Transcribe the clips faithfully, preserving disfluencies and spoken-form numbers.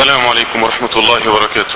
السلام عليكم ورحمة الله وبركاته.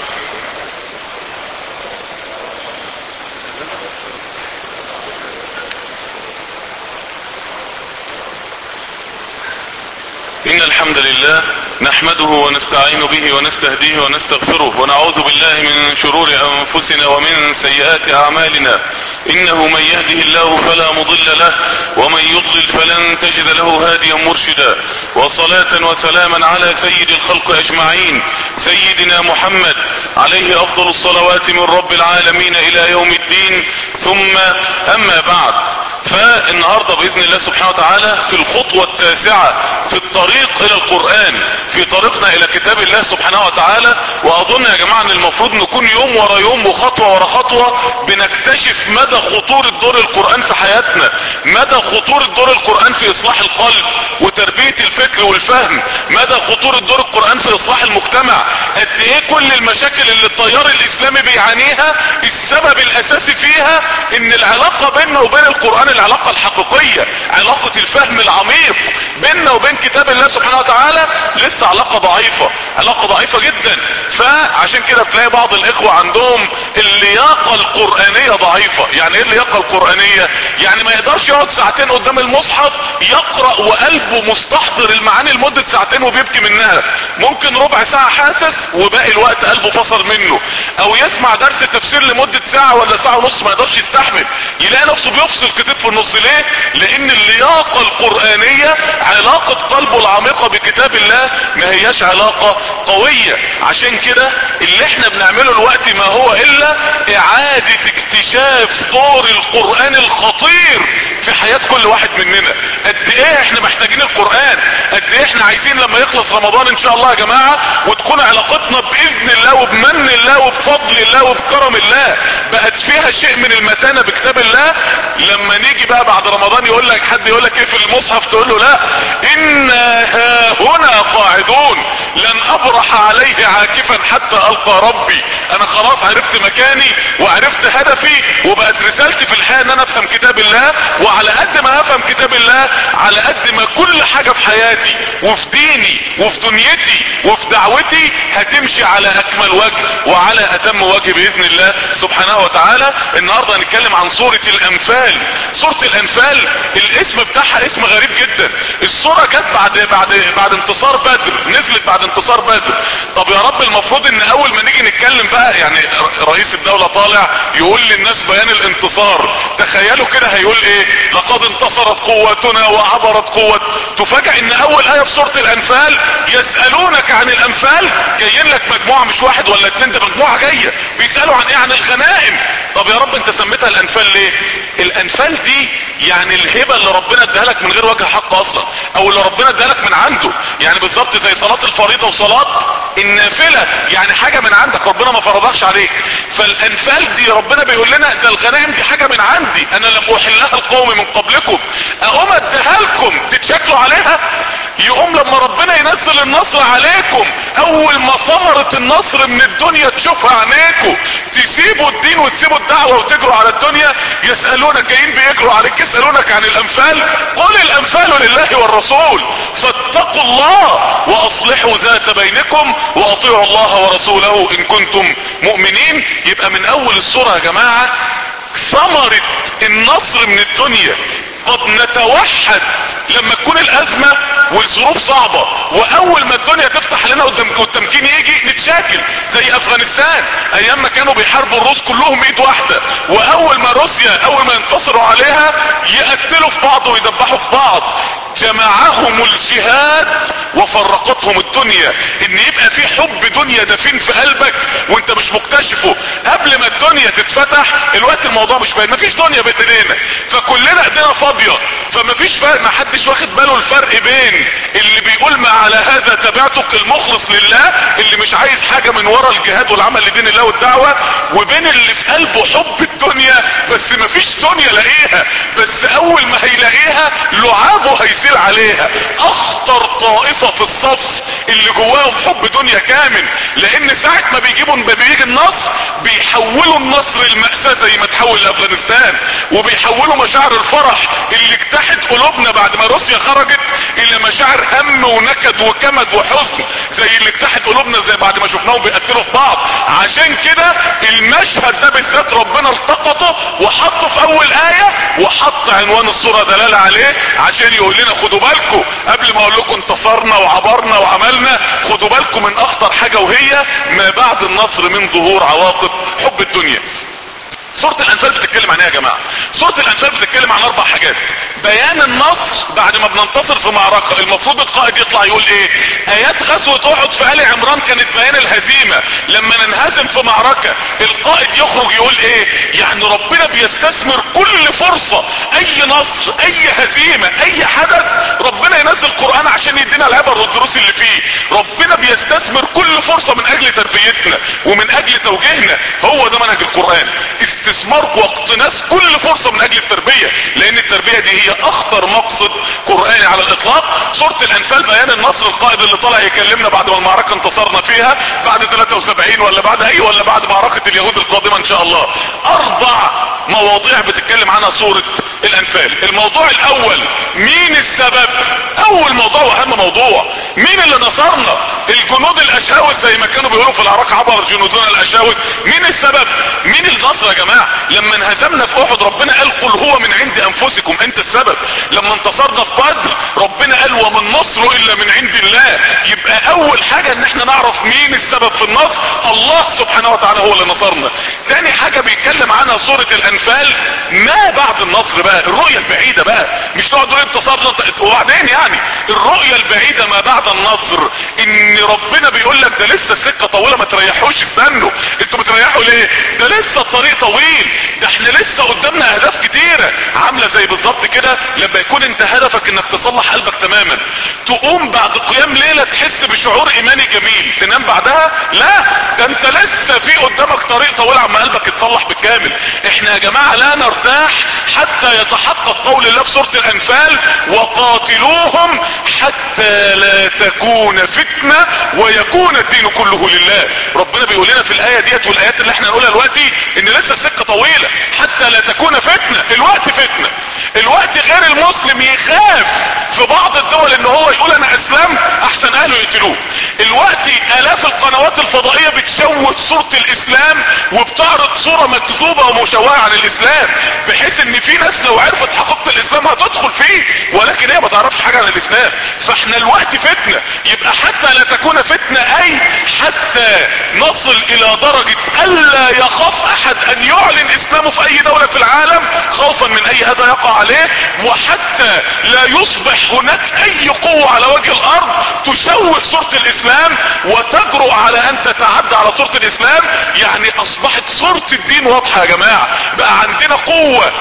إن الحمد لله نحمده ونستعين به ونستهديه ونستغفره ونعوذ بالله من شرور أنفسنا ومن سيئات أعمالنا. إنه من يهده الله فلا مضل له ومن يضلل فلن تجد له هاديا مرشدا، وصلاة وسلاما على سيد الخلق أجمعين سيدنا محمد عليه أفضل الصلوات من رب العالمين إلى يوم الدين. ثم أما بعد، فالنهاردة بإذن الله سبحانه وتعالى في الخطوة التاسعة في الطريق إلى القرآن، في طريقنا إلى كتاب الله سبحانه وتعالى. وأظن يا جماعة أن المفروض نكون يوم ورا يوم وخطوة ورا خطوة بنكتشف مدى خطورة دور القرآن في حياتنا، مدى خطورة دور القرآن في إصلاح القلب وتربية الفكر والفهم، مدى خطورة دور القرآن في إصلاح المجتمع. قد إيه كل المشاكل اللي التيار الإسلامي بيعانيها السبب الأساسي فيها إن العلاقة بيننا وبين القرآن العلاقة الحقيقية، علاقة الفهم العميق بيننا وبين كتاب الله سبحانه وتعالى لسه علاقة ضعيفة، علاقة ضعيفة جدا. فعشان كده بتلاقي بعض الاخوة عندهم اللياقة القرآنية ضعيفة. يعني ايه اللياقة القرآنية؟ يعني ما يقدرش يقعد ساعتين قدام المصحف يقرأ وقلبه مستحضر المعاني لمدة ساعتين وبيبكي منها. ممكن ربع ساعة حاسس وباقي الوقت قلبه فصل منه. او يسمع درس تفسير لمدة ساعة ولا ساعة ونص ما يقدرش يستحمل، يلاقي نفسه بيفصل كتير في النص. ليه؟ لان اللياقة القرآنية علاقة قلبه العميقة بكتاب الله ما هياش علاقة قوية. عشان كده اللي احنا بنعمله الوقت ما هو الا اعادة اكتشاف دور القرآن الخطير في حياة كل واحد مننا. قد ايه احنا محتاجين القرآن، قد ايه احنا عايزين لما يخلص رمضان ان شاء الله يا جماعة وتكون علاقتنا باذن الله وبمن الله وبفضل الله وبكرم الله بقت فيها شيء من المتانة بكتاب الله. لما نيجي بقى بعد رمضان يقول لك حد يقول لك ايه في المصحف، تقول له لا انا هنا قاعدون لن ابرح عليه عاكفا حتى القى ربي. انا خلاص عرفت مكاني وعرفت هدفي وبقت رسالتي في الحياة ان انا افهم كتاب الله. وعلى قد ما افهم كتاب الله على قد ما كل حاجة في حياتي وفي ديني وفي دنيتي وفي دعوتي هتمشي على اكمل وجه وعلى اتم وجه باذن الله سبحانه وتعالى. النهاردة هنتكلم عن سورة الانفال. سورة الانفال الاسم بتاعها اسم غريب جدا. السورة جت بعد بعد بعد انتصار بدر، نزلت بعد انتصار بدر. طب يا رب المفروض ان اول ما نيجي نتكلم بقى يعني رئيس الدولة طالع يقول للناس بيان الانتصار، تخيلوا كده هيقول ايه؟ لقد انتصرت قوتنا وعبرت قوة. تفاجأ ان اول اية في سورة الانفال يسألونك عن الانفال. جايين لك مجموعة مش واحد ولا اتنين، ده مجموعة جاية بيسألوا عن ايه؟ عن الغنائم. طب يا رب انت سميتها الانفال ليه؟ الانفال دي يعني الهبة اللي ربنا اداها لك من غير وجه حق اصلا، او اللي ربنا اداها لك من عنده. يعني بالظبط زي صلاة الفريضة وصلاة النافلة، يعني حاجة من عندك ربنا ما فرضهاش عليك. فالانفال دي ربنا بيقول لنا ده الغنائم دي حاجة من عندي، انا لم احلها القوم من قبلكم اقوم اديها لكم تتشكلوا عليها. يقوم لما ربنا ينزل النصر عليكم اول ما ثمرة النصر من الدنيا تشوفها عينيكم تسيبوا الدين وتسيبوا الدعوة وتجروا على الدنيا. يسألونك جايين بيجروا عليك يسألونك عن الانفال، قل الانفال لله والرسول فاتقوا الله واصلحوا ذات بينكم واطيعوا الله ورسوله ان كنتم مؤمنين. يبقى من اول السورة يا جماعة ثمرة النصر من الدنيا. قد نتوحد لما تكون الازمة والظروف صعبة، واول ما الدنيا تفتح لنا والتمكين يجي نتشاكل زي افغانستان ايام ما كانوا بيحاربوا الروس كلهم ايد واحدة، واول ما روسيا اول ما ينتصروا عليها يقتلوا في بعض ويدبحوا في بعض. جمعهم الجهاد وفرقتهم الدنيا. ان يبقى في حب دنيا دفين في قلبك وانت مش مكتشفه. قبل ما الدنيا تتفتح الوقت الموضوع مش باين، مفيش دنيا بين ايدينا فكلنا ايدينا فاضية، فمفيش فرق. ما حدش واخد باله الفرق بين اللي بيقول ما على هذا تبعتك المخلص لله اللي مش عايز حاجة من ورا الجهاد والعمل لدين الله والدعوة، وبين اللي في قلبه حب الدنيا بس مفيش دنيا لاقيها، بس اول ما هيلاقيها لعابه هيسير عليها. اخطر طائفة في الصف اللي جواهم حب دنيا كامل، لان ساعة ما بيجيبوا بيجي النصر بيحولوا النصر المأساة زي ما تحول لافغانستان، وبيحولوا مشاعر الفرح اللي اجتاحت قلوبنا بعد ما روسيا خرجت الى مشاعر هم ونكد وكمد وحزن زي اللي اجتاحت قلوبنا، زي بعد ما شفناهم بيقتلوا في بعض. عشان كده المشهد ده بالذات ربنا التقطه وحطه في اول ايه، وحط عنوان الصورة دلالة عليه عشان يقول لنا خدوا بالكم قبل ما اقول لكم انتصرنا وعبرنا وعملنا، خدوا بالكم من اخطر حاجة وهي ما بعد النصر من ظهور عواقب حب الدنيا. سورة الانفال بتتكلم عن ايه يا جماعة؟ سورة الانفال بتتكلم عن اربع حاجات. بيان النصر بعد ما بننتصر في معركة، المفروض القائد يطلع يقول ايه؟ ايات غزوة احد في ال عمران كانت بيان الهزيمة، لما ننهزم في معركة القائد يخرج يقول ايه؟ يعني ربنا بيستثمر كل فرصة، اي نصر اي هزيمة اي حدث ربنا ينزل قرآن عشان يدينا العبر والدروس اللي فيه. ربنا بيستثمر كل فرصة من اجل تربيتنا ومن اجل توجيهنا، هو ده منهج القرآن، استثمار واقتناص كل فرصة من اجل التربية، لان التربية دي هي اخطر مقصد قرآني على الاطلاق. سورة الانفال بيان النصر، القائد اللي طلع يكلمنا بعد ما المعركة انتصرنا فيها بعد ثلاثة وسبعين ولا بعد اي ولا بعد معركة اليهود القادمة ان شاء الله. اربع مواضيع بتتكلم عنها سورة الانفال. الموضوع الاول مين السبب؟ اول موضوع واهم موضوع، مين اللي نصرنا؟ الجنود الاشاوس زي ما كانوا بيقولوا في العراق عبر جنودنا الاشاوس. مين السبب؟ مين النصر يا جماعة؟ لما انهزمنا في احد ربنا قال قل هو من عند انفسكم، انت السبب. لما انتصرنا في بدر ربنا قال وما النصر الا من عند الله. يبقى اول حاجة ان احنا نعرف مين السبب في النصر، الله سبحانه وتعالى هو اللي نصرنا. تاني حاجة بيتكلم عنها سورة الانفال ما بعد النصر بقى، الرؤية البعيدة بقى، مش نقعد نقول انتصرنا وبعدين يعني الرؤية البعيدة ما بعد النصر، ان ربنا بيقول لك ده لسه السكة طويلة ما تريحوش، استنوا انتوا بتريحوا ليه؟ ده لسه الطريق طويل، ده احنا لسه قدامنا اهداف كتيرة. عاملة زي بالظبط كده لما يكون انت هدفك انك تصلح قلبك تماما، تقوم بعد قيام ليلة تحس بشعور ايماني جميل، تنام بعدها لا، ده انت لسه في قدامك طريق طويل عما قلبك يتصلح بالكامل. احنا يا جماعة لا نرتاح حتى يتحقق قول الله في سورة الانفال وقاتلوهم حتى لا تكون فتنة ويكون الدين كله لله. ربنا بيقول لنا في الاية ديت والايات اللي احنا نقولها دلوقتي ان لسه السكة طويلة حتى لا تكون فتنة. الوقت فتنة، الوقت غير المسلم يخاف في بعض الدول ان هو يقول انا اسلام احسن اهله يقتلوه. الوقت الاف القنوات الفضائية بتشوه صورة الاسلام وبتعرض صورة مكذوبة ومشوهة عن الاسلام، بحيث ان في ناس لو عرفت حقيقة الاسلام هتدخل فيه، ولكن هي ما تعرفش حاجة عن الاسلام. فاحنا الوقت فتنة، يبقى حتى لا تكون فتنة اي حتى نصل الى درجة الا يخاف احد ان يعلن اسلامه في اي دولة في العالم خوفا من اي اذى يقع عليه، وحتى لا يصبح هناك اي قوة على وجه الارض تشوه صورة الاسلام وتجرؤ على ان تتعدى على صورة الاسلام. يعني اصبحت صورة الدين واضحة يا جماعة، بقى عندنا قوة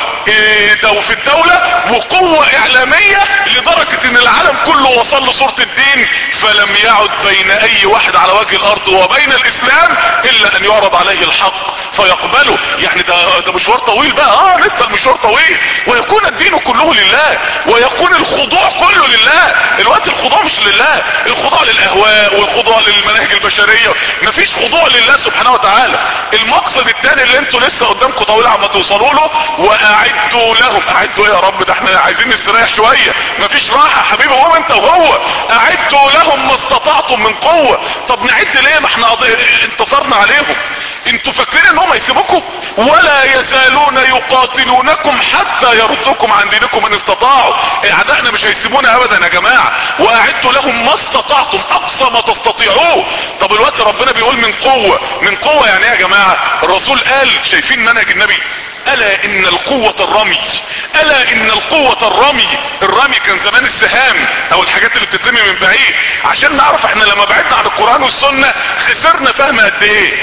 دو في الدولة وقوة اعلامية لدرجة ان العالم كله وصل لصورة الدين، فلم يعد بين اي واحد على وجه الارض وبين الاسلام الا ان يعرض عليه الحق فيقبله. يعني ده, ده مشوار طويل بقى، اه لسه المشوار طويل، ويكون الدين كله لله ويكون الخضوع كله لله. الوقت الخضوع مش لله، الخضوع للاهواء والخضوع للمناهج البشرية، مفيش خضوع لله سبحانه وتعالى. المقصد الثاني اللي انتوا لسه قدامكم طويل عما توصلوا له، واعدوا لهم. اعدوا ايه يا رب؟ ده احنا عايزين نستريح شوية، مفيش راحة حبيبي، قوم انت وهو. اعدوا لهم ما استطعتم من قوة. طب نعد ليه؟ ما احنا انتصرنا عليهم. انتوا فاكرين انهم هيسيبوكم؟ ولا يزالون يقاتلونكم حتى يردوكم عن دينكم ان استطاعوا. اعدائنا مش هيسيبونا ابدا يا جماعة. واعدوا لهم ما استطعتم، اقصى ما تستطيعوه. طب الوقت ربنا بيقول من قوة، من قوة يعني ايه يا جماعة؟ الرسول قال، شايفين منهج النبي؟ الا ان القوة الرمي، الا ان القوة الرمي. الرمي كان زمان السهام او الحاجات اللي بتترمي من بعيد. عشان نعرف احنا لما بعدنا عن القرآن والسنة خسرنا فهم قد ايه.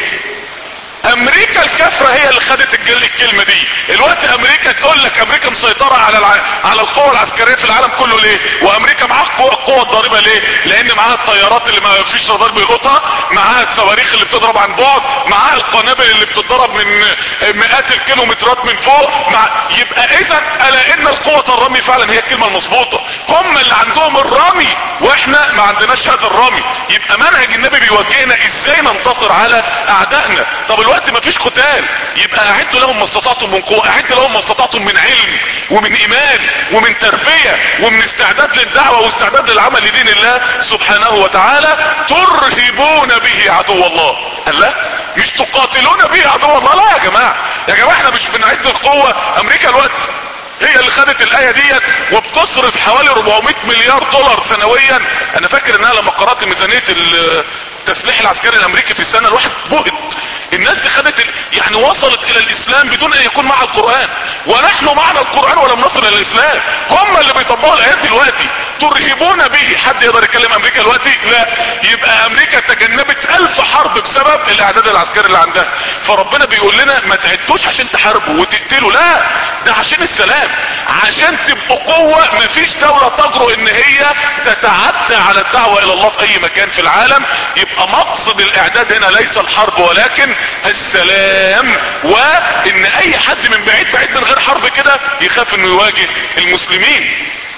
امريكا الكافرة هي اللي خدت الكلمة دي. الوقت امريكا تقول لك امريكا مسيطرة على الع... على القوة العسكرية في العالم كله. ليه؟ وامريكا معاها قوة القوة الضاربة. ليه؟ لان معاها الطيارات اللي ما فيش رادار بيلقطها، معاها الصواريخ اللي بتضرب عن بعد، معاها القنابل اللي بتضرب من مئات الكيلومترات من فوق. مع... يبقى اذا الا ان القوة الرمي فعلا هي الكلمة المظبوطة. هم اللي عندهم الرمي واحنا ما عندناش هذا الرمي. يبقى منهج النبي بيوجهنا ازاي ننتصر على اعدائنا. طب الوقت وقت ما فيش قتال يبقى اعدوا لهم ما استطعتم من قوة، اعد لهم ما استطعتم من علم ومن ايمان ومن تربية ومن استعداد للدعوة واستعداد للعمل لدين الله سبحانه وتعالى، ترهبون به عدو الله. قال لا مش تقاتلون به عدو الله، لا يا جماعة، يا جماعة احنا مش بنعد القوة. امريكا الوقت هي اللي خدت الايه ديت وبتصرف حوالي أربعمائة مليار دولار سنويا. انا فاكر انها لما قرأت ميزانية التسليح العسكري الامريكي في السنة الواحد بهت. الناس دي خدت يعني وصلت الى الاسلام بدون ان يكون معها القرآن، ونحن معنا القرآن ولم نصل الى الاسلام. هم اللي بيطبقوا الايات دلوقتي. ترهبون به، حد يقدر يكلم امريكا دلوقتي؟ لا. يبقى امريكا تجنبت الف حرب بسبب الاعداد العسكري اللي عندها. فربنا بيقول لنا ما تعدوش عشان تحاربوا وتقتلوا، لا، ده عشان السلام، عشان تبقوا قوة مفيش دولة تجرؤ ان هي تتعدى على الدعوة الى الله في اي مكان في العالم. يبقى مقصد الاعداد هنا ليس الحرب ولكن السلام، وان اي حد من بعيد بعيد من غير حرب كده يخاف انه يواجه المسلمين.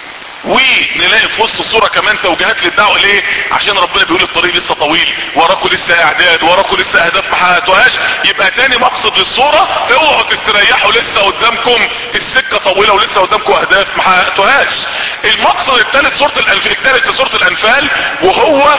ونلاقي في وسط الصورة كمان توجيهات للدعوة. ليه؟ عشان ربنا بيقول الطريق لسه طويل، وراكوا لسه اعداد، وراكوا لسه اهداف ما حققتوهاش. يبقى تاني مقصد للصورة، اوعوا تستريحوا، لسه قدامكم السكة طويلة ولسه قدامكم اهداف ما حققتوهاش. المقصد الثالث سورة الانفال، الثالث في سورة الانفال، وهو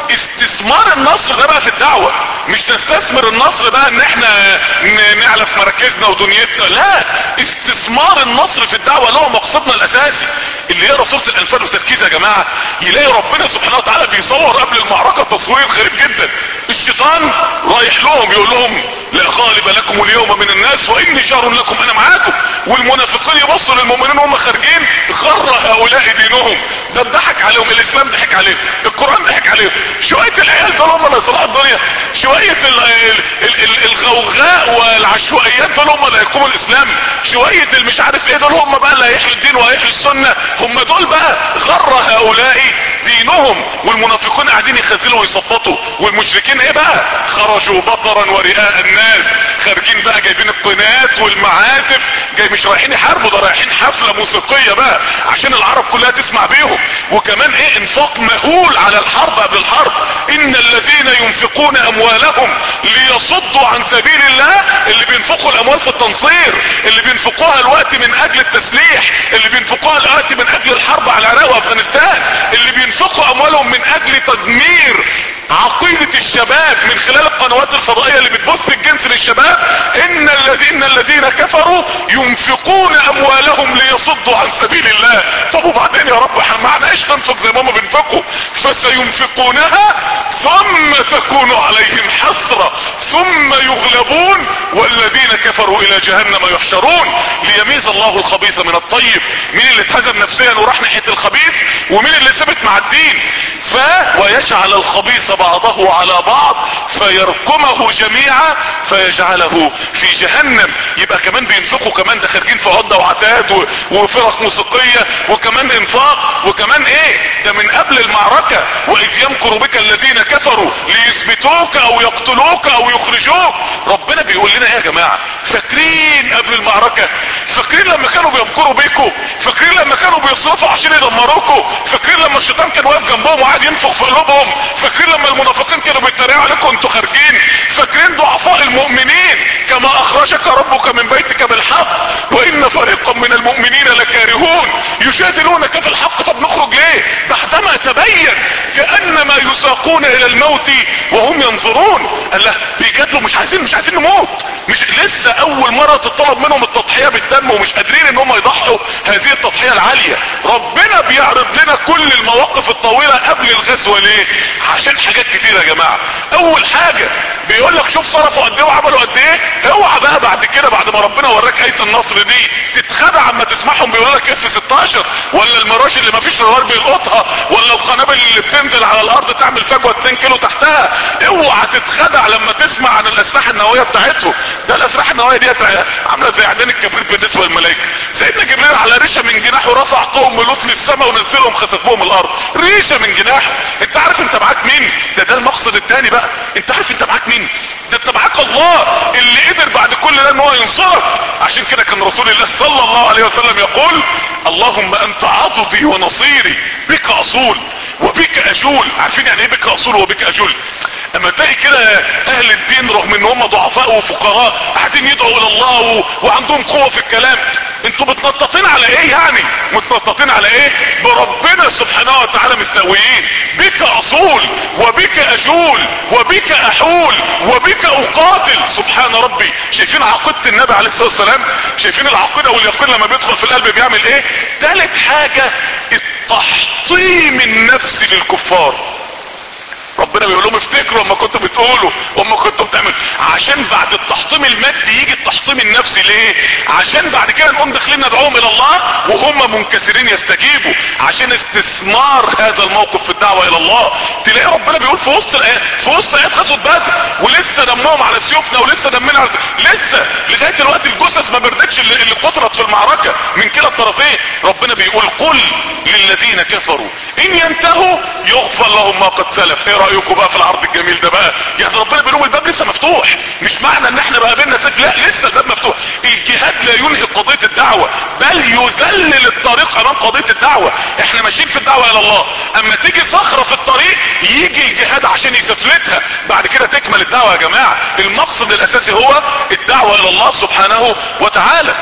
استثمار النصر ده بقى في الدعوة. مش نستثمر النصر بقى ان احنا نعلف مراكزنا ودنيتنا، لا، استثمار النصر في الدعوة اللي هو مقصدنا الاساسي. اللي يقرا سورة الانفال بتركيز يا جماعة يلاقي ربنا سبحانه وتعالى بيصور قبل المعركة تصوير غريب جدا. الشيطان رايح لهم يقول لهم لا غالب لكم اليوم من الناس واني جار لكم، انا معاكم. والمنافقين يبصوا للمؤمنين وهم خارجين، غر هؤلاء دينهم، ده ضحك عليهم، الاسلام ضحك عليهم، القرآن ضحك عليهم. شوية العيال دول هم اللي يصلحوا الدنيا، شوية ال ال ال ال الغوغاء والعشوائيات دول هم اللي هيقوموا الاسلام، شوية المش عارف ايه دول هم بقى اللي هيحيوا الدين وهيحيوا السنة، هم دول بقى. غر هؤلاء دينهم. والمنافقون قاعدين يخزلوا ويصبطوا، والمشركين ايه بقى؟ خرجوا بطرا ورئاء الناس، خارجين بقى جايبين القنات والمعازف، جاي مش رايحين يحاربوا، ده رايحين حفلة موسيقية بقى عشان العرب كلها تسمع بيهم. وكمان ايه؟ انفاق مهول على الحرب قبل الحرب. ان الذين ينفقون اموالهم ليصدوا عن سبيل الله، اللي بينفقوا الاموال في التنصير، اللي بينفقوها الوقت من اجل التسليح، اللي بينفقوها الوقت من اجل الحرب على العراق وافغانستان، اللي بينفقوا اموالهم من اجل تدمير عقيدة الشباب من خلال القنوات الفضائية اللي بتبث الجنس للشباب. ان الذين الذين كفروا ينفقون اموالهم ليصدوا عن سبيل الله. طب وبعدين يا رب احنا معناش ننفق زي ما هم بينفقوا؟ فسينفقونها ثم تكون عليهم حسرة ثم يغلبون والذين كفروا الى جهنم يحشرون. ليميز الله الخبيث من الطيب. مين اللي اتهزم نفسيا وراح ناحية الخبيث، ومين اللي ثبت مع الدين؟ ف ويجعل الخبيث بعضه على بعض فيركمه جميعا فيجعله في جهنم. يبقى كمان بينفقوا، كمان ده خارجين في عدة وعتاد وفرق موسيقية، وكمان انفاق، وكمان ايه ده من قبل المعركة. واذ يمكر بك الذين كفروا ليثبتوك او يقتلوك او يخرجوك. ربنا بيقول لنا ايه يا جماعة؟ فاكرين قبل المعركة؟ فاكرين لما كانوا بيمكروا بيكم؟ فاكرين لما كانوا بيصرفوا عشان يدمروكم؟ فاكرين لما الشيطان كان واقف جنبهم وقاعد ينفخ في قلوبهم؟ فاكرين لما المنافقين كانوا بيتريقوا عليكم انتوا خارجين؟ فاكرين ضعفاء المؤمنين كما اخرجك ربك من بيتك بالحق وان فريقا من المؤمنين لكارهون يجادلونك في الحق. طب نخرج ليه بعدما تبين كأنما يساقون الى الموت وهم ينظرون؟ قال له بيجادلوا، مش عايزين مش عايزين نموت، مش لسه اول مرة تطلب منهم التضحية بالدم ومش قادرين ان هم يضحوا هذه التضحية العالية. ربنا بيعرض لنا كل المواقف الطويلة قبل الغزوة. ليه؟ عشان حاجات كتير يا جماعة. اول حاجة بيقول لك شوف صرفوا قد ايه وعملوا قد ايه. اوعى بقى بعد كده بعد ما ربنا وراك اية النصر دي تتخدع اما تسمعهم بيقول لك اف ستاشر ولا المراج اللي ما فيش روار بيلقطها ولا القنابل اللي بتنزل على الارض تعمل فجوة اتنين كيلو تحتها. اوعى تتخدع لما تسمع عن الاسلحة النووية بتاعتهم. ده الاسلحة النووية دي عاملة زي عدين الكبريت بالنسبة للملائكة. سيدنا جبريل على ريشة من جناحه رفع قوم لوط للسماء ونزلهم خسف بهم الارض، ريشة من جناحه. انت عارف انت معاك مين؟ ده ده المقصد الثاني بقى. انت عارف انت معاك مين؟ ده انت معاك الله اللي قدر بعد كل ده ان هو ينصرك. عشان كده كان رسول الله صلى الله عليه وسلم يقول اللهم انت عضدي ونصيري، بك اصول وبك اجول. عارفين يعني ايه بك اصول وبك اجول؟ اما تلاقي كده اهل الدين رغم ان هم ضعفاء وفقراء قاعدين يدعوا الى الله و... وعندهم قوة في الكلام، انتوا متنططين على ايه يعني؟ متنططين على ايه؟ بربنا سبحانه وتعالى مستويين. بك اصول وبك اجول وبك احول وبك اقاتل. سبحان ربي. شايفين عقيدة النبي عليه الصلاة والسلام؟ شايفين العقيدة واليقين لما بيدخل في القلب بيعمل ايه؟ تالت حاجة التحطيم النفسي للكفار. ربنا بيقول لهم افتكروا اما كنتوا بتقولوا واما كنتوا بتعملوا، عشان بعد التحطيم المادي يجي التحطيم النفسي. ليه؟ عشان بعد كده نقوم داخلين ندعوهم الى الله وهم منكسرين يستجيبوا، عشان استثمار هذا الموقف في الدعوة الى الله. تلاقي ربنا بيقول في وسط الايات، في وسط ايات غزوة بدر، ولسه دمهم على سيوفنا ولسه دمنا على سيوفنا. لسه لغاية دلوقتي الجثث ما بردتش اللي, اللي قتلت في المعركة من كلا الطرفين. ربنا بيقول قل للذين كفروا ان ينتهوا يغفر لهم ما قد سلف. ايه رأيكم بقى في العرض الجميل ده بقى؟ يعني ربنا بيقول الباب لسه مفتوح، مش معنى ان احنا بقى بينا سيف، لا لسه الباب مفتوح. الجهاد لا ينهي قضية الدعوة بل يذلل الطريق امام قضية الدعوة. احنا ماشيين في الدعوة الى الله، اما تيجي صخرة في الطريق يجي الجهاد عشان يسفلتها، بعد كده تكمل الدعوة. يا جماعة المقصد الاساسي هو الدعوة الى الله سبحانه وتعالى.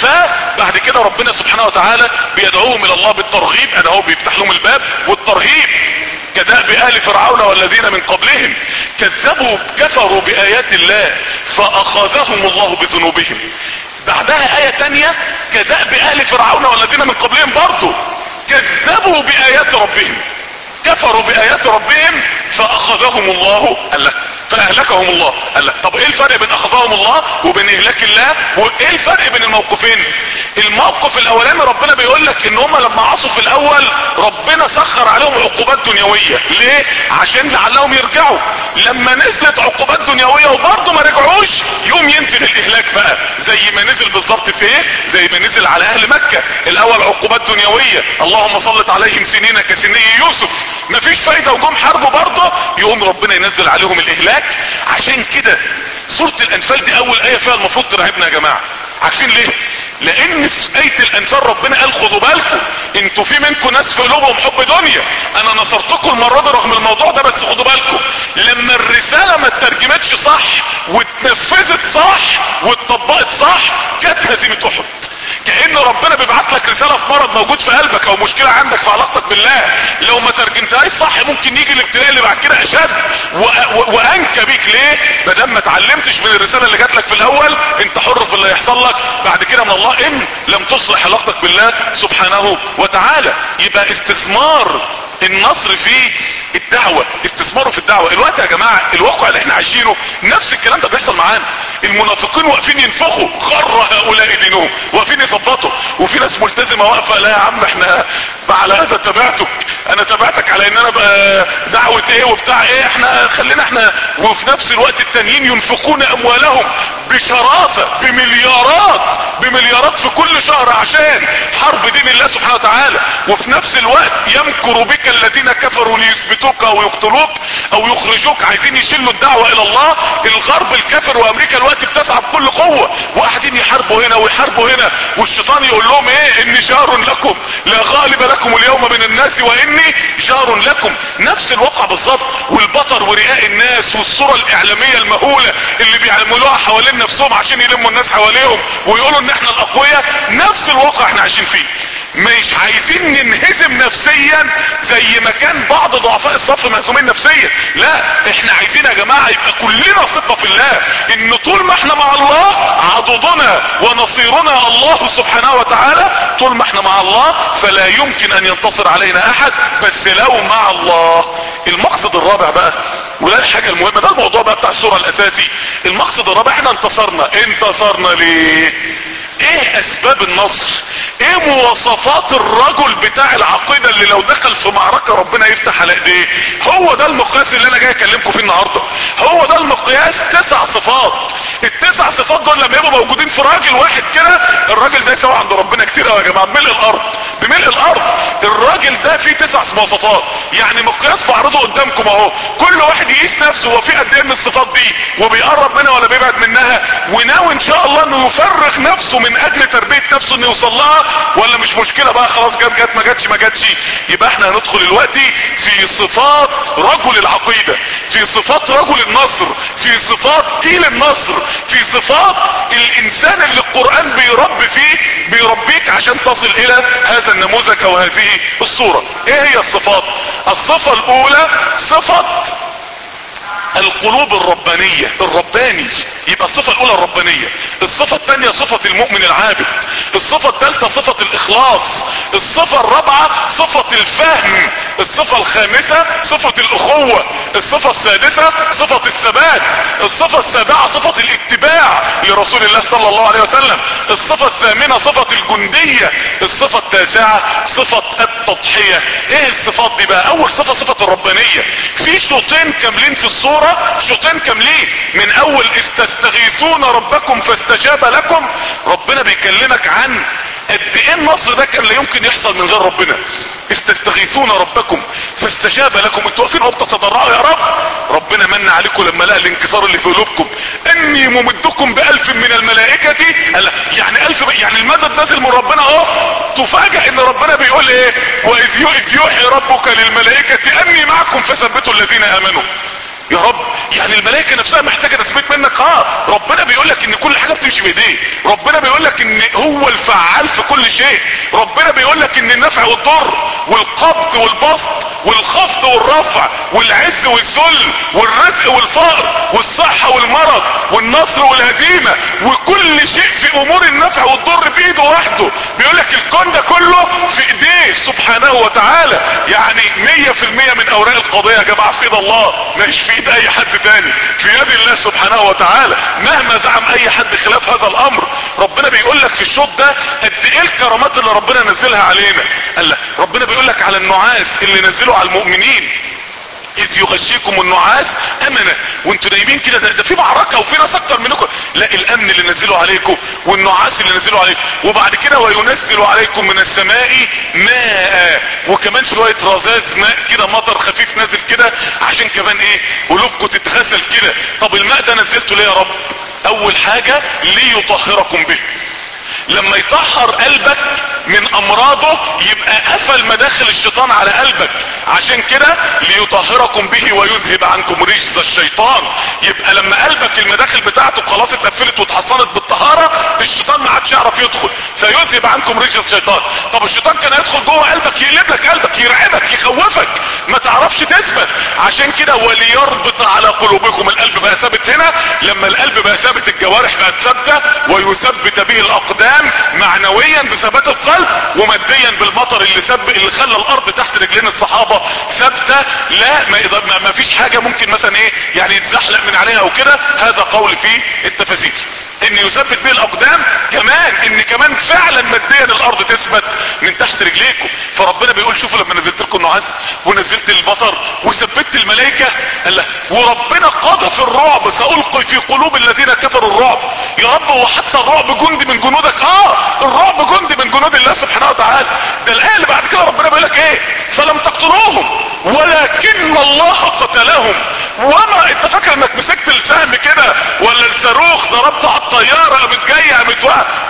فبعد كده ربنا سبحانه وتعالى بيدعوهم الى الله بالترغيب، انا هو بيفتح لهم الباب والترهيب. كدأب آل فرعون والذين من قبلهم كذبوا كفروا بآيات الله فأخذهم الله بذنوبهم. بعدها آية تانية كدأب آل فرعون والذين من قبلهم برضو كذبوا بآيات ربهم كفروا بآيات ربهم فأخذهم الله الله فأهلكهم الله الله. طب ايه الفرق بين اخذهم الله وبين اهلاك الله؟ وايه الفرق بين الموقفين؟ الموقف الاولاني ربنا بيقول لك ان هم لما عصوا في الاول ربنا سخر عليهم عقوبات دنيوية. ليه؟ عشان لعلهم يرجعوا. لما نزلت عقوبات دنيوية وبرضه ما رجعوش يوم ينزل الاهلاك بقى، زي ما نزل بالظبط في ايه؟ زي ما نزل على اهل مكة الاول عقوبات دنيوية، اللهم صلت عليهم سنين كسني يوسف، مفيش فايدة وجم حربوا برضه، يقوم ربنا ينزل عليهم الاهلاك. عشان كده سورة الانفال دي اول اية فيها المفروض ترعبنا يا جماعة. عارفين ليه؟ لان في اية الانفال ربنا قال خدوا بالكم انتوا في منكم ناس في قلوبهم حب دنيا، انا نصرتكم المرة دي رغم الموضوع ده، بس خدوا بالكم لما الرسالة ما اترجمتش صح واتنفذت صح واتطبقت صح جت هزيمة احد. كأن ربنا بيبعت لك رسالة في مرض موجود في قلبك او مشكلة عندك في علاقتك بالله، لو ما ترجمتهاش صح ممكن يجي الابتلاء اللي بعد كده اشد وانكى بيك. ليه؟ مادام ما اتعلمتش من الرسالة اللي جات لك في الاول انت حر في اللي يحصل لك بعد كده من الله ان لم تصلح علاقتك بالله سبحانه وتعالى. يبقى استثمار النصر في الدعوة، استثماره في الدعوة. الوقت يا جماعة الواقع اللي احنا عايشينه نفس الكلام ده بيحصل معانا. المنافقين واقفين ينفخوا خر هؤلاء دينهم، واقفين يثبطوا، وفي ناس ملتزمة واقفة لا يا عم احنا على هذا تبعتك، انا تبعتك على ان انا بقى دعوة ايه وبتاع ايه، احنا خلينا احنا. وفي نفس الوقت التانيين ينفقون اموالهم بشراسة بمليارات بمليارات في كل شهر عشان حرب دين الله سبحانه وتعالى. وفي نفس الوقت يمكر بك الذين كفروا ليثبتوك او يقتلوك او يخرجوك، عايزين يشيلوا الدعوة الى الله. الغرب الكافر وامريكا الوقت بتسعى بكل قوة وقاعدين يحاربوا هنا ويحاربوا هنا، والشيطان يقول لهم ايه؟ اني جار لكم لا غالب لكم اليوم من الناس واني جار لكم. نفس الواقع بالظبط. والبطر ورئاء الناس والصورة الاعلامية المهولة اللي بيعملوها حوالين نفسهم عشان يلموا الناس حواليهم ويقولوا ان احنا الاقوياء، نفس الواقع احنا عايشين فيه. مش عايزين ننهزم نفسيا زي ما كان بعض ضعفاء الصف مهزومين نفسيا، لا احنا عايزين يا جماعة يبقى كلنا ثقة في الله ان طول ما احنا مع الله عضدنا ونصيرنا الله سبحانه وتعالى. طول ما احنا مع الله فلا يمكن ان ينتصر علينا احد، بس لو مع الله. المقصد الرابع بقى وده الحاجة المهمة، ده الموضوع بقى بتاع السورة الاساسي. المقصد الرابع احنا انتصرنا. انتصرنا ليه؟ ايه اسباب النصر؟ ايه مواصفات الرجل بتاع العقيدة اللي لو دخل في معركة ربنا يفتح على ايديه؟ هو ده المقياس اللي انا جاي اكلمكم فيه النهاردة. هو ده المقياس. تسع صفات. التسع صفات دول لما يبقوا موجودين في راجل واحد كده، الراجل ده يساوي عند ربنا كتير قوي يا جماعة، بملء الارض بملء الارض. الراجل ده فيه تسع مواصفات، يعني مقياس بعرضه قدامكم اهو، كل واحد يقيس نفسه هو فيه قد ايه من الصفات دي وبيقرب منها ولا بيبعد منها، وناوي ان شاء الله انه يفرغ نفسه من اجل تربية نفسه انه يوصل لها، ولا مش مشكلة بقى خلاص جت جت ما جتش ما جتش. يبقى احنا هندخل دلوقتي في صفات رجل العقيدة، في صفات رجل النصر، في صفات جيل النصر، في صفات الانسان اللي القرآن بيربي فيه، بيربيك عشان تصل الى هذا النموذج او هذه الصورة. ايه هي الصفات؟ الصفة الاولى صفة القلوب الربانية، الرباني، يبقى الصفة الاولى الربانية. الصفة الثانية صفة المؤمن العابد. الصفة الثالثة صفة الاخلاص. الصفة الرابعة صفة الفهم. الصفة الخامسة صفة الاخوة. الصفة السادسة صفة الثبات. الصفة السابعة صفة الاتباع لرسول الله صلى الله عليه وسلم. الصفة الثامنة صفة الجندية. الصفة التاسعة صفة التضحية. ايه الصفات دي بقى؟ اول صفة صفة الربانية. في شوطين كاملين في الصورة، شوطين كاملين، من اول استستغيثون ربكم فاستجاب لكم. ربنا بيكلمك عن قد ايه النصر ده كان لا يمكن يحصل من غير ربنا. استستغيثون ربكم فاستجاب لكم، انتوا واقفين وبتتضرعوا يا رب، ربنا من عليكم لما لقى الانكسار اللي في قلوبكم. اني ممدكم بالف من الملائكة. يعني الف، يعني المدد نازل من ربنا اهو. تفاجئ ان ربنا بيقول ايه؟ واذ يوحي ربك للملائكة اني معكم فثبتوا الذين امنوا. يا رب، يعني الملائكة نفسها محتاجة تثبيت منك. اه ربنا بيقول لك ان كل حاجة بتمشي بايديه. ربنا بيقول لك ان هو الفعال في كل شيء. ربنا بيقول لك ان النفع والضر والقبض والبسط والخفض والرفع والعز والذل والرزق والفقر والصحة والمرض والنصر والهزيمة وكل شيء في امور النفع والضر بايده وحده. بيقول لك الكون ده كله في ايديه سبحانه وتعالى. يعني مية في المية من اوراق القضية يا جماعة في ايد الله، مش في ايد اي حد تاني، في يد الله سبحانه وتعالى. مهما زعم اي حد خلاف هذا الامر، ربنا بيقول لك في الشوط ده قد ايه الكرامات اللي ربنا نزلها علينا. قال لك ربنا بيقول لك على النعاس اللي نزله على المؤمنين، اذ يغشيكم النعاس امنه، وانتوا نايمين كده، ده, ده في معركه وفي ناس اكتر منكم. لا، الامن اللي نزلوا عليكم والنعاس اللي نزلوا عليكم. وبعد كده وينزل عليكم من السماء ماء، وكمان شويه رذاذ ماء كده، مطر خفيف نازل كده عشان كمان ايه؟ قلوبكم تتغسل كده. طب الماء ده نزلته ليه يا رب؟ اول حاجه ليطهركم به. لما يطهر قلبك من امراضه يبقى قفل مداخل الشيطان على قلبك. عشان كده ليطهركم به ويذهب عنكم رجز الشيطان. يبقى لما قلبك المداخل بتاعته خلاص اتقفلت واتحصنت بالطهارة، الشيطان ما عادش يعرف يدخل، فيذهب عنكم رجز الشيطان. طب الشيطان كان هيدخل جوه قلبك يقلب لك قلبك، يرعبك، يخوفك، ما تعرفش تثبت. عشان كده وليربط على قلوبكم. القلب بقى ثابت هنا. لما القلب بقى ثابت الجوارح بقت ثابته، ويثبت به الاقدام معنويا بثبات القلب، وماديا بالمطر اللي ثب اللي خلى الارض تحت رجلين الصحابه ثابته. لا ما, ما, ما فيش حاجه ممكن مثلا ايه يعني يتزحلق من عليها وكده. هذا قول في التفاسير ان يثبت به الاقدام، كمان ان كمان فعلا ماديا الارض تثبت من تحت رجليكم. فربنا بيقول شوفوا لما نزلت لكم النعاس ونزلت المطر وثبت الملائكه، الله، وربنا قذف الرعب، سألقي في قلوب الذين كفروا الرعب. يا رب هو حتى الرعب جندي من جنودك؟ اه الرعب جندي من جنود الله سبحانه وتعالى. ده الايه اللي بعد كده ربنا بيقول لك ايه؟ فلم تقتلوهم ولكن الله قتلهم. وما انت فاكر انك مسكت السهم كده ولا الصاروخ ضربت على الطياره قامت جايه قامت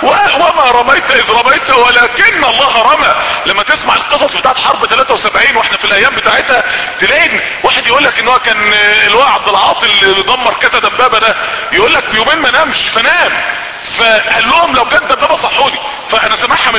وما رميت اذ رميت ولكن الله رمى. لما تسمع القصص بتاعت حرب ثلاثة وسبعين واحنا في الايام بتاعتها، تلاقي واحد يقول لك ان هو كان اللواء عبد العاطي اللي دمر كذا دبابه ده، يقول لك بيومين ما نامش فنام، فقال لهم لو جت دبابه صحوني، فانا سامعها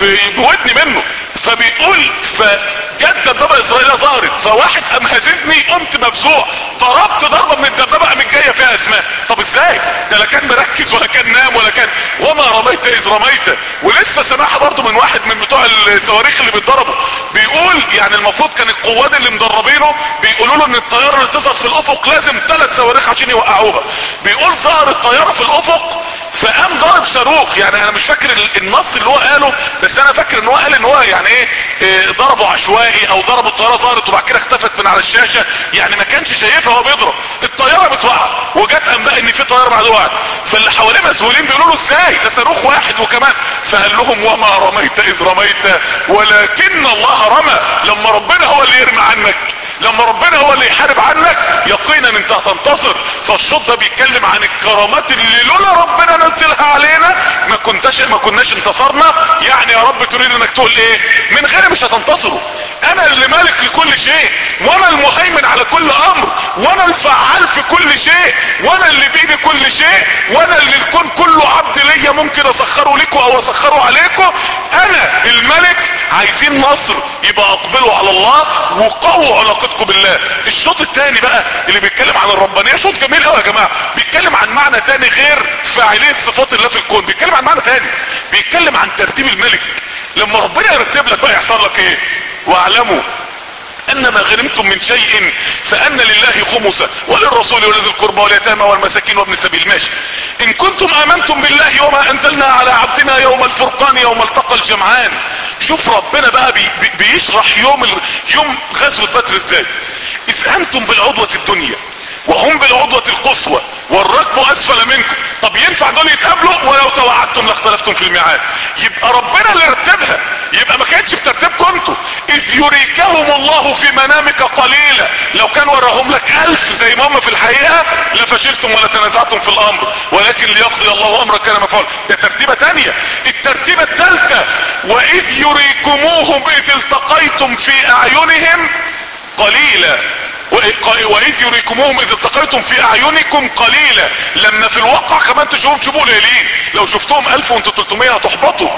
بودني منه، فبيقول فجت دبابه اسرائيليه ظهرت، فواحد قام هززني قمت مفزوع، ضربت ضربه من الدبابه قامت جايه فيها اسماء. طب ازاي؟ ده لا كان مركز ولا كان نام ولا كان، وما رميت اذ رميت. ولسه سامعها برضو من واحد من بتوع الصواريخ اللي بيتضربوا، بيقول يعني المفروض كان القواد اللي مدربينه بيقولوا له ان الطياره اللي تظهر في الافق لازم ثلاث صواريخ عشان يوقعوها. بيقول ظهر الطياره في الافق فقام ضارب صاروخ. يعني انا مش فاكر النص اللي هو قاله، بس انا فاكر ان هو قال ان هو يعني ايه, إيه ضربه عشوائي او ضربوا الطياره ظهرت وبعد كده اختفت من على الشاشه، يعني ما كانش شايفها وهو بيضرب الطياره بتوقع، وجت انباء ان في طياره بعد وقعت، فاللي حواليه مسؤولين بيقولوا له ازاي ده صاروخ واحد وكمان، فقال لهم وما رميت اذ رميت ولكن الله رمى. لما ربنا هو اللي يرمي عنك، لما ربنا هو اللي يحارب عنك، يقينا انت هتنتصر. فالشوط ده بيتكلم عن الكرامات اللي لولا ربنا نزلها علينا ما كنتش ما كناش انتصرنا. يعني يا رب تريد انك تقول ايه؟ من غيري مش هتنتصروا، انا اللي مالك لكل شيء، وانا المهيمن على كل امر، وانا الفعال في كل شيء، وانا اللي بايدي كل شيء، وانا اللي الكون كله عبد ليا ممكن اسخره لكم او اسخره عليكم، انا الملك. عايزين نصر، يبقى اقبلوا على الله وقووا علاقتكم بالله. الشوط الثاني بقى اللي بيتكلم عن الربانية شوط جميل قوي يا جماعة، بيتكلم عن معنى تاني غير فاعلية صفات الله في الكون، بيتكلم عن معنى تاني، بيتكلم عن ترتيب الملك. لما ربنا يرتب لك بقى يحصل لك ايه؟ واعلموا انما غنمتم من شيء فان لله خمسه وللرسول ولذي القربى واليتامى والمساكين وابن السبيل. ماشي. ان كنتم امنتم بالله وما انزلنا على عبدنا يوم الفرقان يوم التقى الجمعان. شوف ربنا بقى بي بي بيشرح يوم ال... يوم غزوة بدر ازاي. اذ انتم بالعدوة الدنيا وهم بالعدوة القصوى والركب اسفل منكم. طب ينفع دول يتقابلوا؟ ولو توعدتم لاختلفتم في الميعاد. يبقى ربنا اللي رتبها، يبقى ما كانتش بترتيبكم انتوا. اذ يريكهم الله في منامك قليلا، لو كان وراهم لك الف زي ما هم في الحقيقة لفشلتم ولا تنازعتم في الامر، ولكن ليقضي الله امرا كان مفعولا. ده ترتيبة تانية. الترتيبة الثالثة واذ يريكموهم اذ التقيتم في اعينهم قليلا، واذ يريكموهم اذ التقيتم في اعينكم قليلا. لما في الواقع كمان تشوفهم تشوفوا قليلين، لو شفتهم الف وانتوا تلتمية هتحبطوا.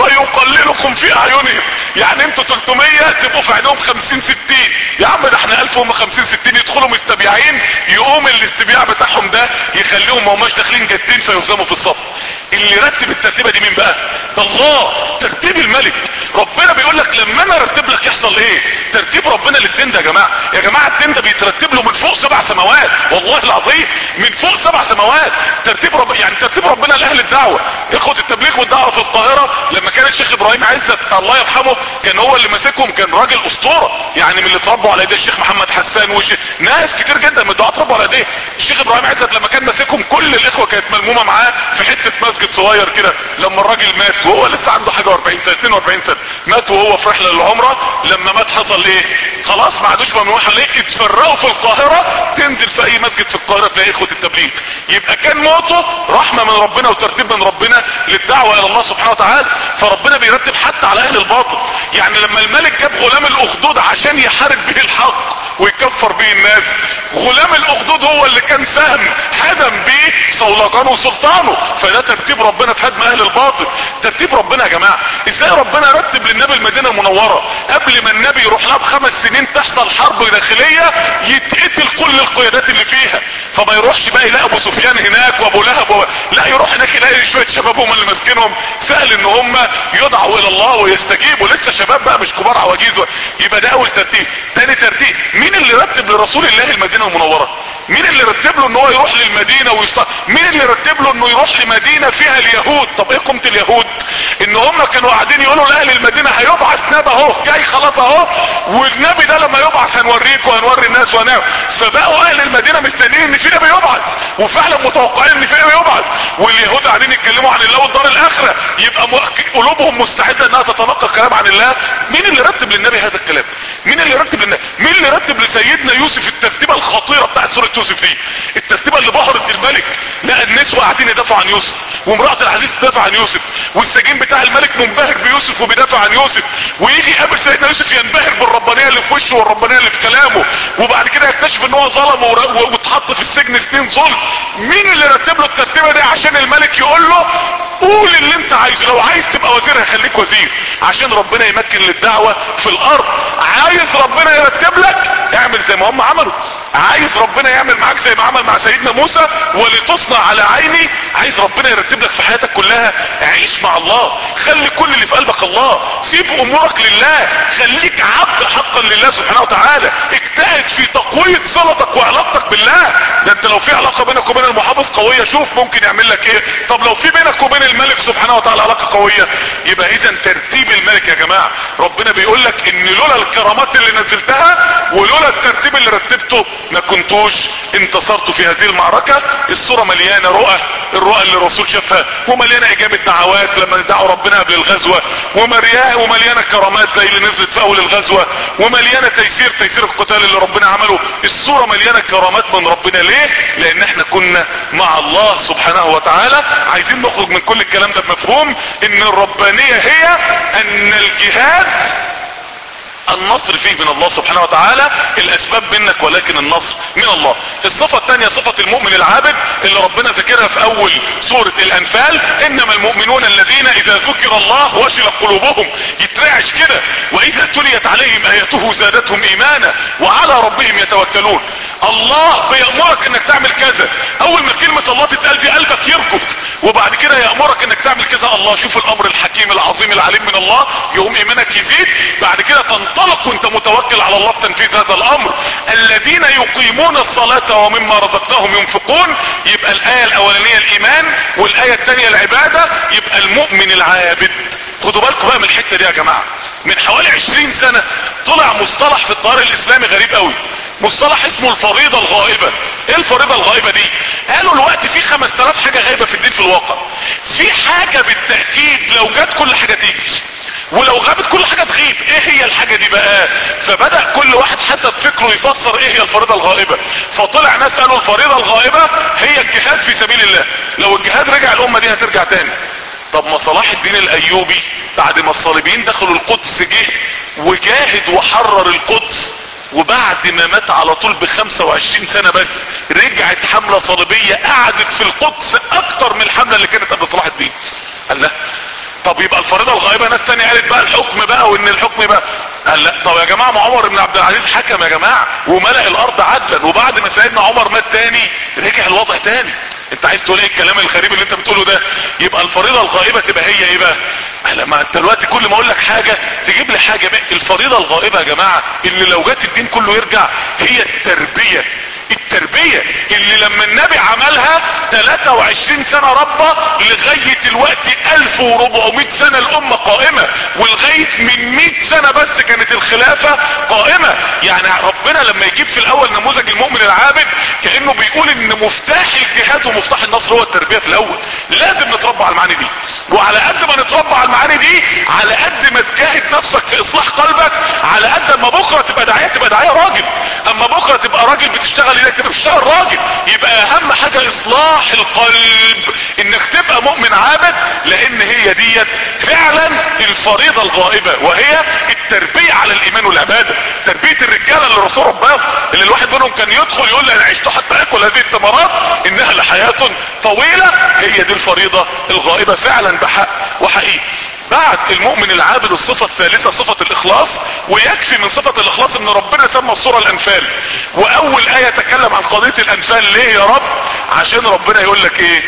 ويقللكم في اعينهم، يعني انتوا تلتمية تبقوا في عينهم خمسين ستين. يا عم ده احنا الف وهم خمسين ستين، يدخلوا مستبيعين، يقوم الاستبياع بتاعهم ده يخليهم ما هماش داخلين جادين فيهزموا في الصف. اللي رتب الترتيبه دي مين بقى؟ ده الله. ترتيب الملك. ربنا بيقول لك لما انا ارتب لك يحصل ايه. ترتيب ربنا للدين ده يا جماعه، يا جماعه الدين ده بيترتب له من فوق سبع سماوات، والله العظيم من فوق سبع سماوات. ترتيب رب يعني ترتيب ربنا لاهل الدعوه. اخوه التبليغ والدعوه في القاهره لما كان الشيخ ابراهيم عزت الله يرحمه كان هو اللي ماسكهم، كان راجل اسطوره يعني، من اللي اتربوا على ايديه الشيخ محمد حسان وش ناس كتير جدا من الدعاه اتربوا على ايديه. الشيخ ابراهيم عزت لما كان ماسكهم كل الاخوه كانت ملمومه معاه في حته مسجد صغير كده. لما الراجل مات وهو لسه عنده حاجه واربعين سنه اتنين واربعين سنه، مات وهو في رحله للعمره. لما مات حصل ايه؟ خلاص ما عادوش ممنوح عليه، اتفرقوا في القاهره. تنزل في اي مسجد في القاهره تلاقي اخوه التبليغ. يبقى كان موته رحمه من ربنا وترتيب من ربنا للدعوه الى الله سبحانه وتعالى. فربنا بيرتب حتى على اهل الباطل. يعني لما الملك جاب غلام الاخدود عشان يحارب به الحق ويكفر به الناس، غلام الاخدود هو اللي كان سهم هدم به صولجانه وسلطانه. فده ترتيب ربنا في هدم اهل الباطل. ترتيب ربنا يا جماعه. ازاي ربنا رتب للنبي المدينه المنوره قبل ما النبي يروح لها بخمس سنين تحصل حرب داخليه يتقتل كل القيادات اللي فيها، فما يروحش بقى يلاقي ابو سفيان هناك وابو لهب و... لا يروح هناك يلاقي شويه شباب هم اللي ماسكينهم، سهل ان هم يدعوا الى الله ويستجيبوا، لسه شباب بقى مش كبار عواجيز. يبقى ده اول ترتيب. تاني ترتيب مين اللي رتب لرسول الله المدينه المنوره؟ مين اللي رتب له ان هو يروح للمدينه ويست... مين اللي رتب له انه يروح لمدينه فيها اليهود؟ طب ايه قيمه اليهود؟ ان هم كانوا قاعدين يقولوا لاهل المدينه هيبعث نبي اهو جاي خلاص اهو، والنبي ده لما يبعث هنوريك وهنوري الناس وهنعمل. فبقوا اهل المدينه مستنيين ان في نبي يبعث، وفعلا متوقعين ان في نبي يبعث، واليهود قاعدين يتكلموا عن الله والدار الاخره، يبقى قلوبهم مستعده انها تتلقى كلام عن الله. مين اللي رتب للنبي هذا الكلام؟ مين اللي رتب للنبي؟ مين اللي رتب لسيدنا يوسف الترتيبه الخطيره بتاعت سوره يوسف دي؟ الترتيبه اللي بهرت الملك. لقى النسوه قاعدين يدافعوا عن يوسف، وامراه العزيز تدافع عن يوسف، والسجين بتاع الملك منبهر بيوسف وبيدافع عن يوسف، ويجي يقابل سيدنا يوسف ينبهر بالربانيه اللي في وشه والربانيه اللي في كلامه، وبعد كده يكتشف ان هو ظلم واتحط في السجن سنين ظلم. مين اللي رتب له الترتيبه دي؟ عشان الملك يقول له قول اللي انت عايزه، لو عايز تبقى وزير هيخليك وزير، عشان ربنا يمكن للدعوه في الارض. عايز ربنا يرتب لك اعمل زي ما هم عملوا. عايز ربنا يعمل معاك زي ما عمل مع سيدنا موسى ولتصنع على عيني. عايز ربنا يرتب لك في حياتك كلها عيش مع الله، خلي كل اللي في قلبك الله، سيب امورك لله، خليك عبد حقا لله سبحانه وتعالى، اجتهد في تقوية صلتك وعلاقتك بالله. ده انت لو في علاقة بينك وبين المحافظ قوية شوف ممكن يعمل لك ايه. طب لو في بينك وبين الملك سبحانه وتعالى علاقة قوية، يبقى اذا ترتيب الملك يا جماعة. ربنا بيقول لك ان لولا الكرامات اللي نزلتها ولولا الترتيب اللي رتبته ما كنتوش انتصرتوا في هذه المعركة. الصورة مليانة رؤى، الرؤى اللي الرسول شافها، ومليانة اجابة دعوات لما دعوا ربنا قبل الغزوة، ومليانة كرامات زي اللي نزلت في اول الغزوة، ومليانة تيسير تيسير القتال اللي ربنا عمله. الصورة مليانة كرامات من ربنا. ليه؟ لان احنا كنا مع الله سبحانه وتعالى. عايزين نخرج من كل الكلام ده بمفهوم ان الربانية هي ان الجهاد، ان النصر فيه من الله سبحانه وتعالى، الاسباب منك ولكن النصر من الله. الصفة الثانية صفة المؤمن العابد اللي ربنا ذكرها في اول سورة الانفال، انما المؤمنون الذين اذا ذكر الله وجلت قلوبهم، يترعش كده، واذا تليت عليهم اياته زادتهم ايمانا وعلى ربهم يتوكلون. الله بيأمرك انك تعمل كذا، اول ما كلمة الله تتقال دي قلبك يركف، وبعد كده يأمرك انك تعمل كذا. الله، شوف الامر الحكيم العظيم العليم من الله، يقوم ايمانك يزيد، بعد كده تنطلق وانت متوكل على الله في تنفيذ هذا الامر. الذين يقيمون الصلاة ومما رزقناهم ينفقون، يبقى الاية الاولانية الايمان، والاية الثانية العبادة، يبقى المؤمن العابد. خدوا بالكم بقى من الحتة دي يا جماعة. من حوالي عشرين سنة طلع مصطلح في التيار الاسلامي غريب قوي، مصطلح اسمه الفريضة الغائبة. ايه الفريضة الغائبة دي؟ قالوا الوقت في خمس تلاف حاجة غايبة في الدين في الواقع، في حاجة بالتأكيد لو جت كل حاجة تيجي، ولو غابت كل حاجة تغيب. ايه هي الحاجة دي بقى؟ فبدأ كل واحد حسب فكره يفسر ايه هي الفريضة الغائبة. فطلع ناس قالوا الفريضة الغائبة هي الجهاد في سبيل الله، لو الجهاد رجع الامة دي هترجع تاني. طب ما صلاح الدين الايوبي بعد ما الصليبيين دخلوا القدس جه وجاهد وحرر القدس، وبعد ما مات على طول بخمسة وعشرين سنة بس رجعت حملة صليبية قعدت في القدس اكتر من الحملة اللي كانت قبل صلاح الدين. قال لا، طب يبقى الفريضة الغائبة ناس تانية قالت بقى الحكم بقى، وان الحكم بقى. قال لا، طب يا جماعة ما عمر بن عبد العزيز حكم يا جماعة وملأ الارض عدلا، وبعد ما سيدنا عمر مات تاني رجع الوضع تاني. انت عايز تقول ايه الكلام الغريب اللي انت بتقوله ده؟ يبقى الفريضة الغائبة تبقى هي ايه بقى؟ لما انت دلوقتي كل ما اقول لك حاجة تجيب لي حاجة بقى. الفريضة الغائبة يا جماعة اللي لو جت الدين كله يرجع، هي التربية. التربية اللي لما النبي عملها ثلاثة وعشرين سنة ربى، لغاية الوقت ألف واربعمائة سنة الامة قائمة، ولغاية من مئة سنة بس كانت الخلافة قائمة. يعني ربنا لما يجيب في الاول نموذج المؤمن العابد، كأنه بيقول ان مفتاح الجهاد ومفتاح النصر هو التربية في الاول. لازم نتربى على المعاني دي، وعلى قد ما نتربى على المعاني دي على قد ما تجاهد نفسك في اصلاح قلبك، على قد ما بكرة تبقى داعية تبقى داعية راجل، اما بكرة تبقى راجل بتشتغل ايدك تبقى بتشتغل راجل. يبقى اهم حاجة اصلاح القلب، انك تبقى مؤمن عابد، لان هي ديت فعلا الفريضة الغائبة، وهي التربية على الايمان والعبادة. تربية الرجالة اللي الرسول رباه، اللي الواحد منهم كان يدخل يقول لي انا عشت حتى اكل هذه الثمرات انها لحياة طويلة. هي دي الفريضة الغائبة فعلا بحق وحقيقي. بعد المؤمن العابد الصفة الثالثة صفة الاخلاص، ويكفي من صفة الاخلاص ان ربنا سمى السورة الانفال، واول اية تكلم عن قضية الانفال. ليه يا رب؟ عشان ربنا يقول لك ايه؟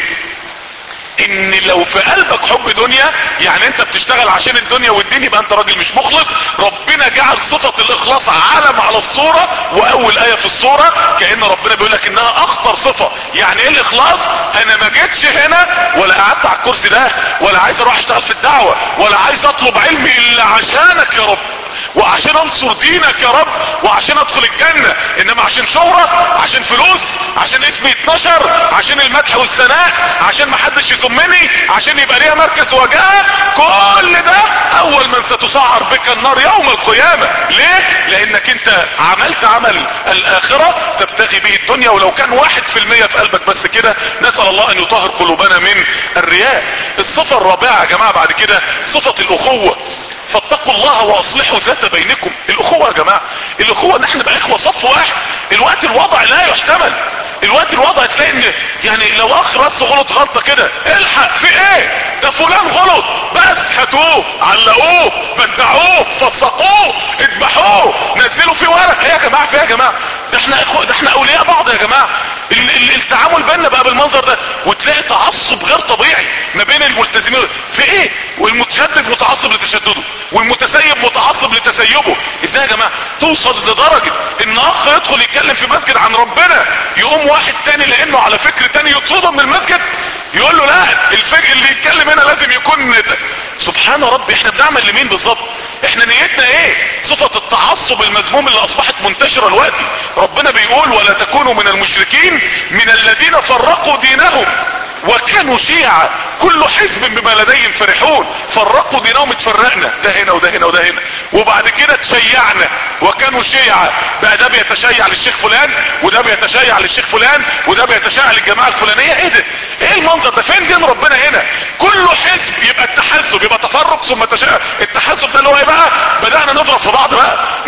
ان لو في قلبك حب دنيا، يعني انت بتشتغل عشان الدنيا والدين، يبقى انت راجل مش مخلص. ربنا جعل صفة الاخلاص علم على الصورة، واول اية في الصورة كأن ربنا بيقول لك انها اخطر صفة. يعني ايه الاخلاص؟ انا ما جيتش هنا ولا قعدت على الكرسي ده ولا عايز اروح اشتغل في الدعوة ولا عايز اطلب علمي الا عشانك يا رب، وعشان انصر دينك يا رب، وعشان ادخل الجنة. انما عشان شهرة، عشان فلوس، عشان اسمي يتنشر، عشان المدح والثناء، عشان محدش يذمني، عشان يبقى ليا مركز وجاهة، كل ده اول من ستسعر بك النار يوم القيامة. ليه؟ لانك انت عملت عمل الاخرة تبتغي به الدنيا، ولو كان واحد في المية في قلبك بس كده. نسأل الله ان يطهر قلوبنا من الرياء. الصفة الرابعة يا جماعة بعد كده صفة الاخوة. فاتقوا الله واصلحوا ذات بينكم. الاخوة يا جماعة، الاخوة ان احنا نبقى اخوة صف واحد. الوقت الوضع لا يحتمل، الوقت الوضع تلاقي ان يعني لو اخ بس غلط غلطة كده، الحق في ايه؟ ده فلان غلط، بس هاتوه علقوه بدعوه فسقوه اذبحوه نزلوا فيه ورق. ايه يا جماعة؟ في ايه يا جماعة؟ ده احنا اخوة، ده احنا اولياء بعض يا جماعة. ال ال التعامل بيننا بقى بالمنظر ده، وتلاقي تعصب غير طبيعي ما بين الملتزمين. في ايه؟ والمتشدد متعصب لتشدده، والمتسيب متعصب لتسيبه. ازاي يا جماعة توصل لدرجة ان اخ يدخل يتكلم في مسجد عن ربنا، يقوم واحد تاني لانه على فكر تاني يطرده من المسجد، يقول له لا الفكر اللي يتكلم هنا لازم يكون ده. سبحان ربي، احنا بنعمل لمين بالظبط؟ احنا نيتنا ايه؟ صفة التعصب المذموم اللي اصبحت منتشرة دلوقتي. ربنا بيقول ولا تكونوا من المشركين من الذين فرقوا دينهم وكانوا شيعا كل حزب بما لديهم فرحون. فرقوا دينهم، اتفرقنا، ده هنا وده هنا وده هنا، وبعد كده تشيعنا وكانوا شيعا. بقى ده بيتشيع للشيخ فلان، وده بيتشيع للشيخ فلان، وده بيتشيع للجماعة الفلانية. ايه ده؟ ايه المنظر ده؟ فين دين ربنا هنا؟ كل حزب يبقى التحزب، يبقى تفرق ثم تشيع. التحزب ده اللي هو ايه بقى؟ بدأنا نضرب في بعض بقى،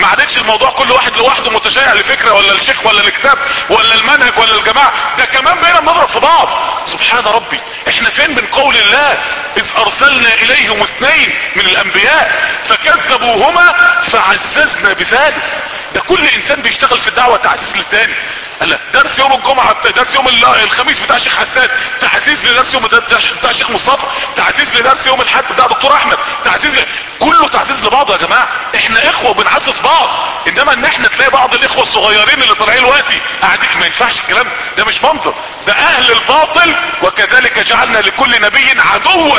ما عادتش الموضوع كل واحد لوحده متشيع لفكرة ولا الشيخ ولا الكتاب ولا المنهج ولا الجماعة، ده كمان بقينا بنضرب في بعض. سبحان ربي، احنا فين من قول الله اذ ارسلنا اليهم اثنين من الانبياء فكذبوهما فعززنا بثالث. ده كل انسان بيشتغل في الدعوة تعزيز للتاني. قال درس يوم الجمعة، درس يوم الخميس بتاع شيخ حسان تعزيز لدرس يوم بتاع شيخ مصطفى، تعزيز لدرس يوم الاحد بتاع دكتور احمد، تعزيز ل... كله تعزيز لبعضه يا جماعة. احنا اخوة بنعزز بعض. انما ان احنا تلاقي بعض الاخوة الصغيرين اللي طالعين دلوقتي قاعدين، ما ينفعش الكلام ده، مش منظر، ده اهل الباطل. وكذلك جعلنا لكل نبي عدوا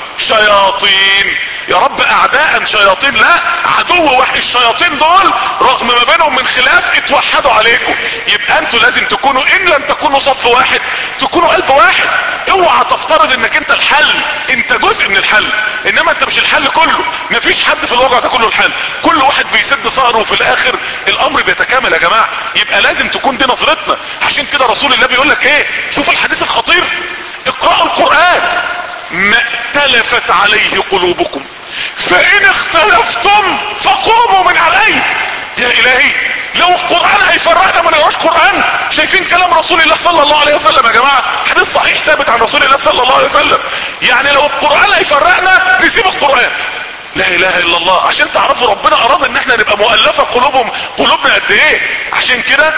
شياطين. يا رب اعداء شياطين؟ لا، عدو واحد. الشياطين دول رغم ما بينهم من خلاف اتوحدوا عليكم. يبقى انتوا لازم تكونوا ان لم تكونوا صف واحد تكونوا قلب واحد. اوعى تفترض انك انت الحل، انت جزء من الحل، انما انت مش الحل كله. مفيش حد في الواقع ده كله الحل، كل واحد بيسد ثغره وفي الاخر الامر بيتكامل يا جماعة. يبقى لازم تكون دي نظرتنا. عشان كده رسول الله بيقول لك ايه؟ شوف الحديث الخطير، اقرأوا القرآن ما ائتلفت عليه قلوبكم فان اختلفتم فقوموا من عليه. يا الهي، لو القرآن هيفرقنا ما نقراش قرآن؟ شايفين كلام رسول الله صلى الله عليه وسلم يا جماعة؟ حديث صحيح ثابت عن رسول الله صلى الله عليه وسلم. يعني لو القرآن هيفرقنا نسيب القرآن. لا اله الا الله. عشان تعرفوا ربنا اراد ان احنا نبقى مؤلفة قلوبهم، قلوبنا قد ايه. عشان كده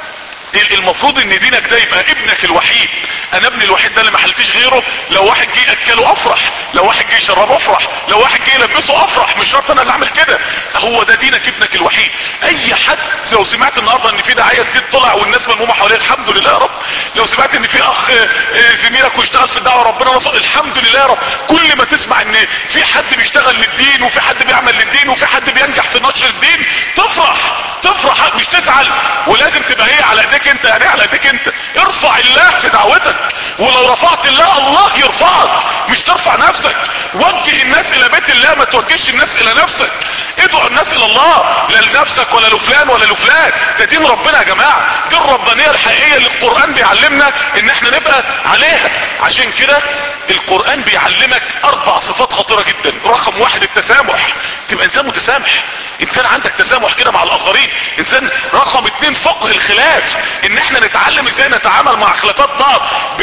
المفروض ان دينك ده يبقى ابنك الوحيد. انا ابني الوحيد ده اللي ما حلتش غيره. لو واحد جه اكله افرح، لو واحد جه يشربه افرح، لو واحد جه يلبسه افرح. مش شرط انا اللي اعمل كده، هو ده دينك ابنك الوحيد. اي حد لو سمعت النهارده ان في داعيه جديد طلع والناس ملمومه حواليه، الحمد لله يا رب. لو سمعت ان في اخ زميلك واشتغل في الدعوه ربنا نصر، الحمد لله يا رب. كل ما تسمع ان في حد بيشتغل للدين وفي حد بيعمل للدين وفي حد بينجح في نشر الدين، تفرح تفرح مش تزعل. ولازم تبقى هي على ايديك انت. يعني على ايديك انت. ارفع الله في دعوتك، ولو رفعت الله الله يرفعك، مش ترفع نفسك. وجه الناس الى بيت الله، ما توجهش الناس الى نفسك. ادعو الناس الى الله، لا لنفسك ولا لفلان ولا لفلان. ده دين ربنا يا جماعة، دي الربانية الحقيقية اللي القرآن بيعلمنا ان احنا نبقى عليها. عشان كده القرآن بيعلمك اربع صفات خطيرة جدا. رقم واحد التسامح، تبقى انسان متسامح، انسان عندك تسامح كده مع الاخرين. انسان رقم اتنين فقه الخلاف، ان احنا نتعلم ازاي نتعامل مع خلافات بعض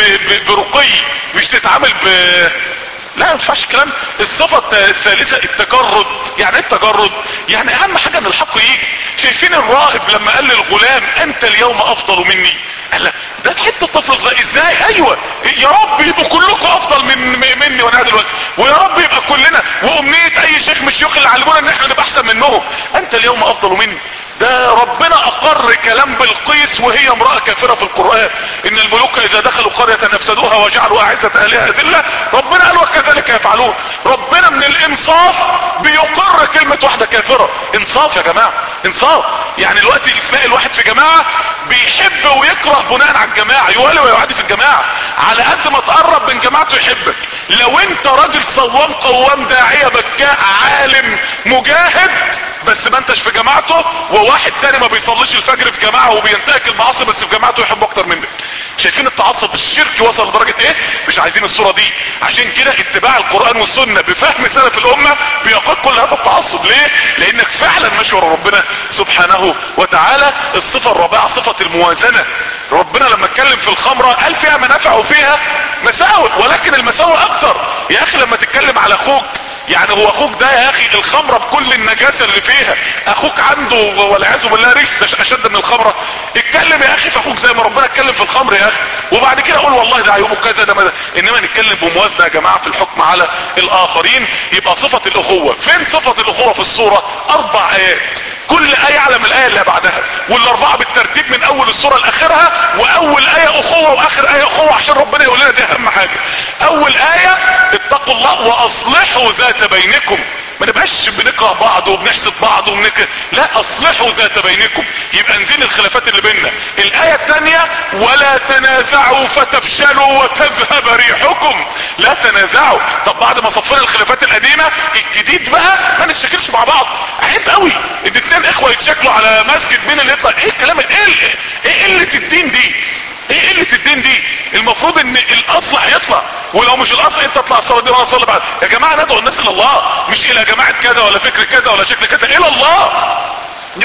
برقي، مش نتعامل ب لا ما ينفعش الكلام. الصفة الثالثة التجرد. يعني ايه التجرد؟ يعني اهم حاجة ان الحق يجي. شايفين الراهب لما قال للغلام انت اليوم افضل مني؟ قال لا ده حتة طفل صغير. ازاي؟ ايوه يا رب يبقوا كلكم افضل من مني وانا دلوقتي، ويا رب يبقى كلنا. وامنية اي شيخ من الشيوخ اللي علمونا ان احنا نبقى احسن منهم. انت اليوم افضل مني. ده ربنا اقر كلام بلقيس وهي امرأة كافرة في القرآن، ان الملوك اذا دخلوا قرية افسدوها وجعلوا اعزة اهلها اذلة. ربنا قال وكذلك يفعلون. ربنا من الانصاف بيقر كلمة واحدة كافرة. انصاف يا جماعة، انصاف. يعني دلوقتي تلاقي الواحد في جماعة بيحب ويكره بناء على الجماعة، يوالي ويعادي في الجماعة. على قد ما تقرب من جماعته يحبك. لو انت راجل صوام قوام داعية بكاء عالم مجاهد بس ما انتش في جماعته، وواحد تاني ما بيصليش الفجر في جماعة وبينتهك المعاصي بس في جماعته يحبه اكتر منك. شايفين التعصب الشركي وصل لدرجة ايه؟ مش عايزين الصورة دي. عشان كده اتباع القرآن والسنة بفهم سلف الامة بيقود كل هذا التعصب. ليه؟ لانك فعلا ماشي ورا ربنا سبحانه وتعالى. الصفة الرابعة صفة الموازنة. ربنا لما اتكلم في الخمرة قال فيها منافع وفيها مساوئ، ولكن المساوئ اكتر. يا اخي لما تتكلم على اخوك، يعني هو اخوك ده يا اخي الخمرة بكل النجاسة اللي فيها، اخوك عنده والعياذ بالله رجس اشد من الخمرة. اتكلم يا اخي في اخوك زي ما ربنا اتكلم في الخمر يا اخي، وبعد كده اقول والله ده عيوبه كذا ده. انما نتكلم بموازنة يا جماعة في الحكم على الاخرين. يبقى صفة الاخوة. فين صفة الاخوة في الصورة؟ اربع ايات، كل ايه اعلى من الايه اللي بعدها، والاربعه بالترتيب من اول السوره لاخرها. واول ايه اخوه واخر ايه اخوه، عشان ربنا يقول لنا دي اهم حاجه. اول ايه اتقوا الله واصلحوا ذات بينكم. ما نبقاش بنكره بعض وبنحسد بعض وبنك... لا، اصلحوا ذات بينكم. يبقى نزيل الخلافات اللي بيننا. الايه الثانيه ولا تنازعوا فتفشلوا وتذهب ريحكم. لا تنازعوا. طب بعد ما صفينا الخلافات القديمه، الجديد بقى ما نتشكلش مع بعض. عيب قوي ان اتنين اخوه يتشكلوا على مسجد. مين اللي يطلع؟ ايه الكلام؟ ايه ايه قله الدين دي؟ ايه قله الدين دي؟ المفروض ان الاصل هيطلع، ولو مش الاصل انت تطلع الصلاه دي وانا اصلي بعد. يا جماعه ندعو الناس الى الله، مش الى جماعه كذا ولا فكر كذا ولا شكل كذا، الى الله.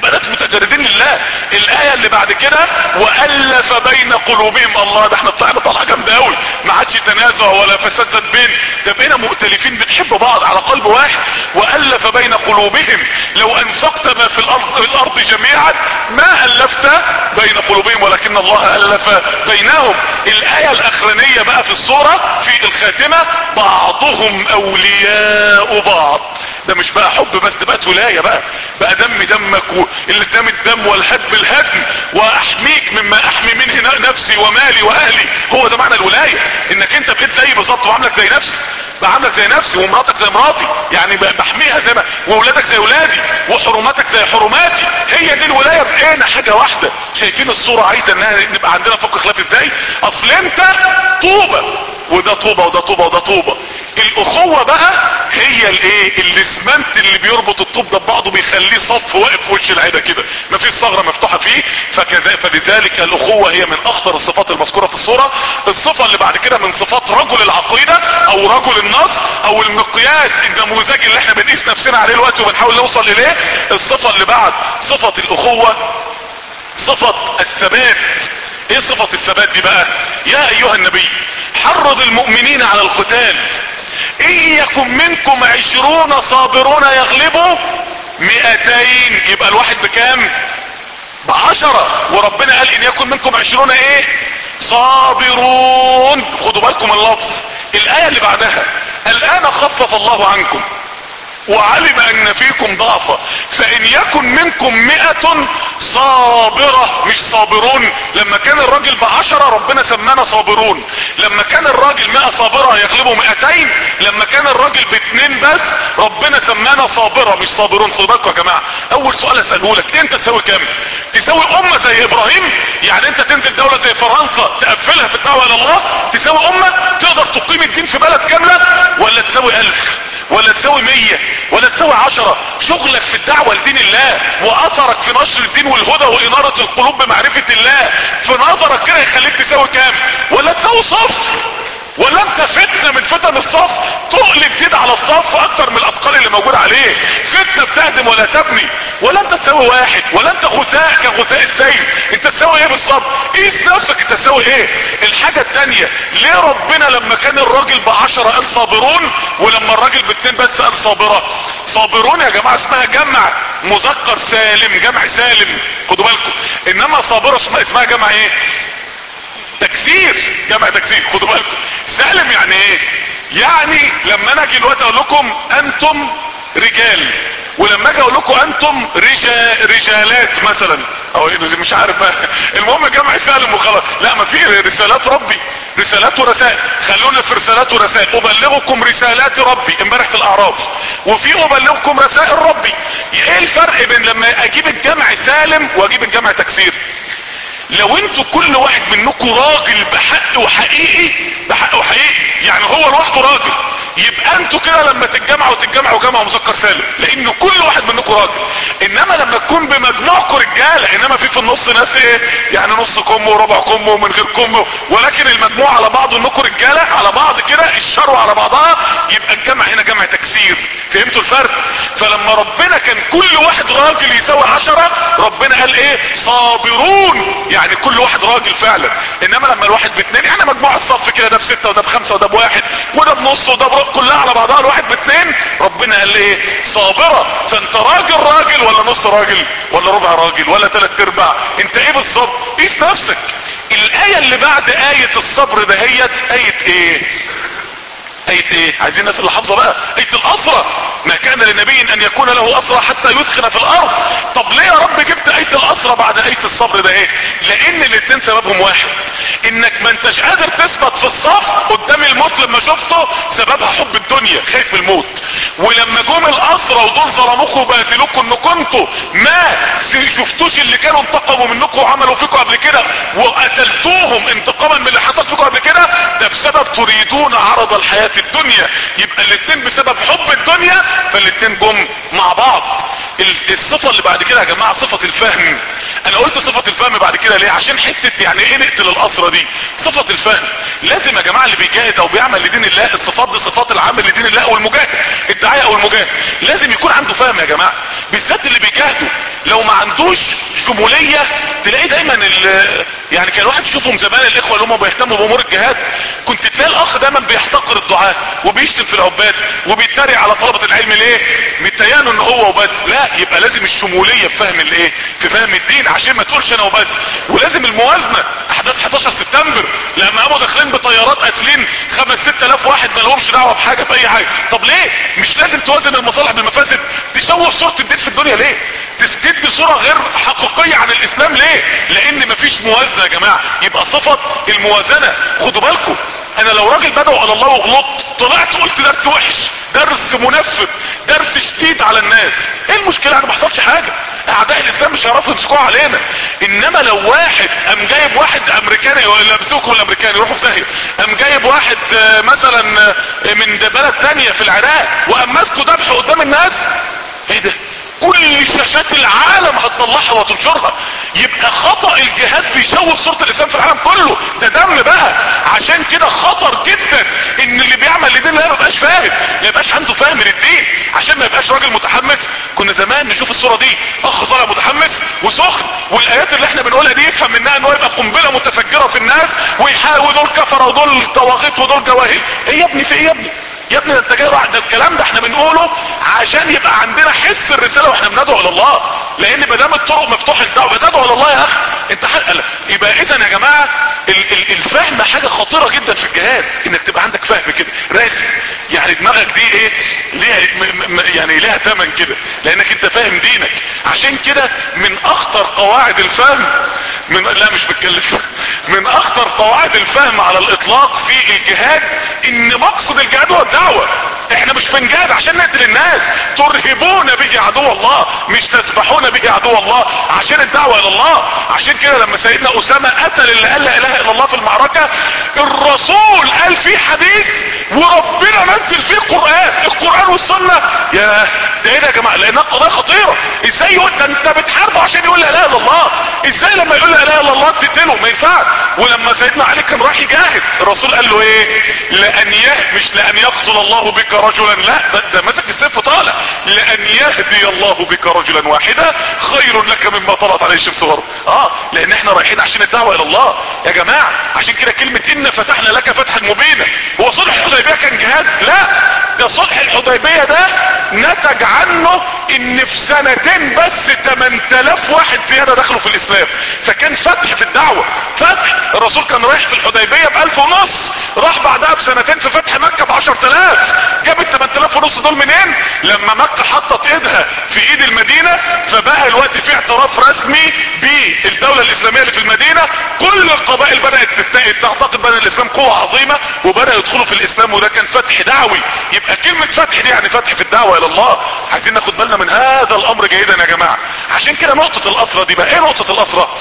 الايه اللي بعد كده والف بين قلوبهم. الله، ده احنا طلعنا طلعه جامده قوي، ما عادش تنازع ولا فساد ذات بين، ده بقينا مؤتلفين بنحب بعض على قلب واحد. والف بين قلوبهم لو انفقت ما في الارض, في الأرض جميعا ما الفت بين قلوبهم ولكن الله الف بينهم. الايه الاخرانيه بقى في السوره في الخاتمه بعضهم اولياء بعض. ده مش بقى حب بس، ده بقت ولايه بقى بقى دم دمك واللي دم الدم والهدم الهدم واحميك مما احمي منه نفسي ومالي واهلي. هو ده معنى الولايه، انك انت بقيت زي بالظبط وعاملك زي نفسي، بعاملك زي نفسي ومراتك زي مراتي، يعني بحميها زي ما، واولادك زي اولادي وحرماتك زي حرماتي. هي دي الولايه، بقينا حاجه واحده. شايفين الصوره عايزه انها نبقى عندنا فقه خلاف ازاي؟ اصل انت طوبه وده طوبه وده طوبه وده طوبه. الاخوه بقى هي الايه؟ الاسمنت اللي بيربط الطوب ده ببعضه بيخليه صف واقف في وش العيله كده، مفيش ثغره مفتوحه فيه. فكذا فلذلك الاخوه هي من اخطر الصفات المذكوره في الصوره. الصفه اللي بعد كده من صفات رجل العقيده او رجل النصر او المقياس النموذجي اللي احنا بنقيس نفسنا عليه الوقت وبنحاول نوصل اليه. الصفه اللي بعد صفه الاخوه صفه الثبات. ايه صفه الثبات دي بقى؟ يا ايها النبي حرض المؤمنين على القتال، ان يكن منكم عشرون صابرون يغلبوا مئتين. يبقى الواحد بكام؟ بعشرة. وربنا قال ان يكن منكم عشرون ايه؟ صابرون. خدوا بالكم اللفظ. الايه اللي بعدها الان خفف الله عنكم وعلم ان فيكم ضعفا فان يكن منكم مئة صابرة، مش صابرون. لما كان الراجل بعشرة ربنا سمانا صابرون، لما كان الراجل مئة صابرة يغلبوا مئتين، لما كان الراجل باتنين بس ربنا سمانا صابرة مش صابرون. خدوا بالكم يا جماعة. اول سؤال اسأله لك، انت تساوي كام؟ تساوي امة زي ابراهيم؟ يعني انت تنزل دولة زي فرنسا تقفلها في الدعوة الى الله؟ تساوي امة تقدر تقيم الدين في بلد كاملة؟ ولا تساوي الف ولا تساوي مية ولا تساوي عشرة؟ شغلك في الدعوة لدين الله واثرك في نشر الدين والهدى وانارة القلوب بمعرفة الله في نظرك كده يخليك تساوي كام؟ ولا تساوي صفر؟ ولا انت فتنة من فتن الصف، تقل جديد على الصف اكتر من الاثقال اللي موجود عليه، فتنة بتهدم ولا تبني؟ ولا انت تساوي واحد؟ ولا انت غثاء كغثاء السيل؟ انت تساوي ايه بالظبط؟ قيس نفسك انت تساوي ايه. الحاجة التانية، ليه ربنا لما كان الراجل بعشرة قال صابرون ولما الراجل باتنين بس قال صابرة؟ صابرون يا جماعة اسمها جمع مذكر سالم، جمع سالم، خدوا بالكم. انما صابرة اسمها جمع ايه؟ تكسير، جمع تكسير، خدوا بالكم. سالم يعني ايه؟ يعني لما انا اجي دلوقتي اقول لكم انتم رجال، ولما اجي اقول لكم انتم رجال رجالات مثلا، او مش عارف بقى، المهم جمع سالم وخلاص. لا، ما في رسالات ربي، رسالات ورسائل. خلونا في رسالات ورسائل. ابلغكم رسالات ربي امبارح في الاعراف، وفي ابلغكم رسائل ربي. ايه الفرق بين لما اجيب الجمع سالم واجيب الجمع تكسير؟ لو انتوا كل واحد منكم راجل بحق وحقيقي، بحق وحقيقي يعني هو لوحده راجل، يبقى انتوا كده لما تتجمعوا تتجمعوا جمع مذكر سالم، لان كل واحد منكم راجل. انما لما تكون بمجموعكم رجاله، انما في في النص ناس ايه يعني نص كم وربع كم ومن غير كم، ولكن المجموع على بعض انكم رجاله على بعض كده الشروا على بعضها، يبقى الجمع هنا جمع تكسير. فهمتوا الفرق؟ فلما ربنا كان كل واحد راجل يساوي عشرة، ربنا قال ايه؟ صابرون، يعني كل واحد راجل فعلا. انما لما الواحد باتنين، يعني مجموع الصف كده ده بستة وده بخمسة وده بواحد وده بنص وده بربع، كلها على بعضها الواحد باتنين، ربنا قال ايه؟ صابرة. فانت راجل راجل ولا نص راجل ولا ربع راجل ولا تلات ارباع؟ انت ايه بالظبط؟ قيس نفسك. الاية اللي بعد اية الصبر دهيت اية ايه؟ اية ايه؟ عايزين الناس اللي حافظه بقى، اية الاسرة. ما كان لنبي ان يكون له اسرى حتى يثخن في الارض. طب ليه يا رب جبت اية الاسرة بعد اية الصبر ده ايه؟ لان الاتنين سببهم واحد، انك ما انتش قادر تثبت في الصف قدام الموت. لما شفته سببها حب الدنيا، خايف من الموت. ولما جم الاسرى ودول ظلموكوا وبهدلوكوا ان كنتوا ما شفتوش اللي كانوا انتقموا منكم وعملوا فيكم قبل كده وقتلتوهم انتقاما من اللي حصل فيكم قبل كده، ده بسبب تريدون عرض الحياة الدنيا. يبقى الاتنين بسبب حب الدنيا، فالاتنين جم مع بعض. الصفة اللي بعد كده يا جماعة صفة الفهم. انا قلت صفة الفهم بعد كده ليه؟ عشان حتة يعني ايه نقتل الاسرة دي. صفة الفهم لازم يا جماعة اللي بيجاهد او بيعمل لدين الله، الصفات دي صفات العامل لدين الله او المجاهد، الداعية او المجاهد، لازم يكون عنده فهم يا جماعة، بالذات اللي بيجاهدوا. لو ما عندوش شمولية تلاقيه دايما ال يعني كان الواحد يشوفهم زمان الاخوة اللي هم بيهتموا بامور الجهاد، كنت تلاقي الاخ دايما بيحتقر الدعاء وبيشتم في العباد وبيتريق على طلبة العلم. ليه؟ متيانه ان هو وبس. لا، يبقى لازم الشمولية في فهم الايه، في فهم الدين، عشان ما تقولش انا وبس. ولازم الموازنة. احداث حداشر سبتمبر لما قاموا داخلين بطيارات قاتلين خمس ست الاف واحد ما لهمش دعوة بحاجة في اي حاجة. طب ليه؟ مش لازم توازن المصالح بالمفاسد؟ تشوه صورة الدين في الدنيا ليه؟ تستد صورة غير حقيقية عن الاسلام ليه؟ لان مفيش موازنة يا جماعة. يبقى صفة الموازنة. خدوا بالكم، انا لو راجل بدعو على الله وغلطت طلعت قلت درس وحش، درس منفذ، درس شديد على الناس، ايه المشكلة؟ انا ما حصلش حاجة، اعداء الاسلام مش هيعرفوا يمسكوها علينا. انما لو واحد قام جايب واحد امريكاني ولا بسوكه الامريكاني يروحوا في داهيه، قام جايب واحد مثلا من بلد تانية في العراق وقام ماسكه ذبحه قدام الناس، ايه ده؟ كل شاشات العالم هتطلعها وتنشرها. يبقى خطأ الجهاد بيشوه صورة الاسلام في العالم كله، ده دم بقى. عشان كده خطر جدا ان اللي بيعمل لدين الله ما يبقاش فاهم، ما يبقاش عنده فهم للدين، عشان ما يبقاش راجل متحمس. كنا زمان نشوف الصورة دي، اخ طالع متحمس وسخن، والايات اللي احنا بنقولها دي يفهم منها ان هو يبقى قنبلة متفجرة في الناس ويحاول دول كفر ودول طواغيت ودول جواهل. ايه يا ابني؟ في ايه يا ابني؟ يا ابني ده انت جاي راح. ده الكلام ده احنا بنقوله عشان يبقى عندنا حس الرسالة واحنا بندعو الى الله، لان ما دام الطرق مفتوحه للدعوه بتدعو الى الله يا اخي. انت حق. يبقى اذا يا جماعه ال ال الفهم حاجه خطيره جدا في الجهاد، انك تبقى عندك فهم كده راسي، يعني دماغك دي ايه ليها م م يعني ليها ثمن كده، لانك انت فاهم دينك. عشان كده من اخطر قواعد الفهم من لا مش بتكلم من اخطر قواعد الفهم على الاطلاق في الجهاد ان مقصد الجهاد هو الدعوه. احنا مش بنجاهد عشان نقتل الناس، ترهبون به عدو الله، مش تسبحون به عدو الله، عشان الدعوة الى الله. عشان كده لما سيدنا اسامة قتل اللي قال لا اله الا الله في المعركة، الرسول قال فيه حديث وربنا نزل فيه قرآن، القرآن والسنة. يا ده ايه ده يا جماعة؟ لانها قضايا خطيرة. ازاي يقول ده انت بتحاربه عشان يقول لا اله الا الله؟ ازاي لما يقول لا اله الا الله تقتله؟ ما ينفعش. ولما سيدنا علي كان راح يجاهد الرسول قال له ايه؟ لان يه مش لان يقتل الله بك رجلا، لا ده, ده مسك السيف وطالع، لان يهدي الله بك رجلا واحدا خير لك مما طلعت عليه الشمس غرب. اه لان احنا رايحين عشان الدعوه الى الله يا جماعه. عشان كده كلمه ان فتحنا لك فتحا مبينا. هو صلح الحديبيه كان جهاد؟ لا، ده صلح الحديبيه ده نتج عنه ان في سنتين بس ثمانية آلاف واحد زياده دخلوا في الاسلام، فكان فتح في الدعوه. فتح الرسول كان رايح في الحديبيه بألف ونص، راح بعدها بسنتين في فتح مكه بعشر تلاف. جاب الثمانية آلاف ونص دول منين؟ لما مكه حطت ايدها في ايد المدينه، فبقى الوقت في اعتراف رسمي بالدوله الاسلاميه اللي في المدينه. كل القبائل بدات تعتقد بان الاسلام قوه عظيمه وبداوا يدخلوا في الاسلام، وده كان فتح دعوي. يبقى كلمه فتح دي يعني فتح في الدعوه الى الله. عايزين ناخد بالنا من هذا الامر جيدا يا جماعه. عشان كده نقطه الاسره دي بقى ايه؟ نقطه الاسره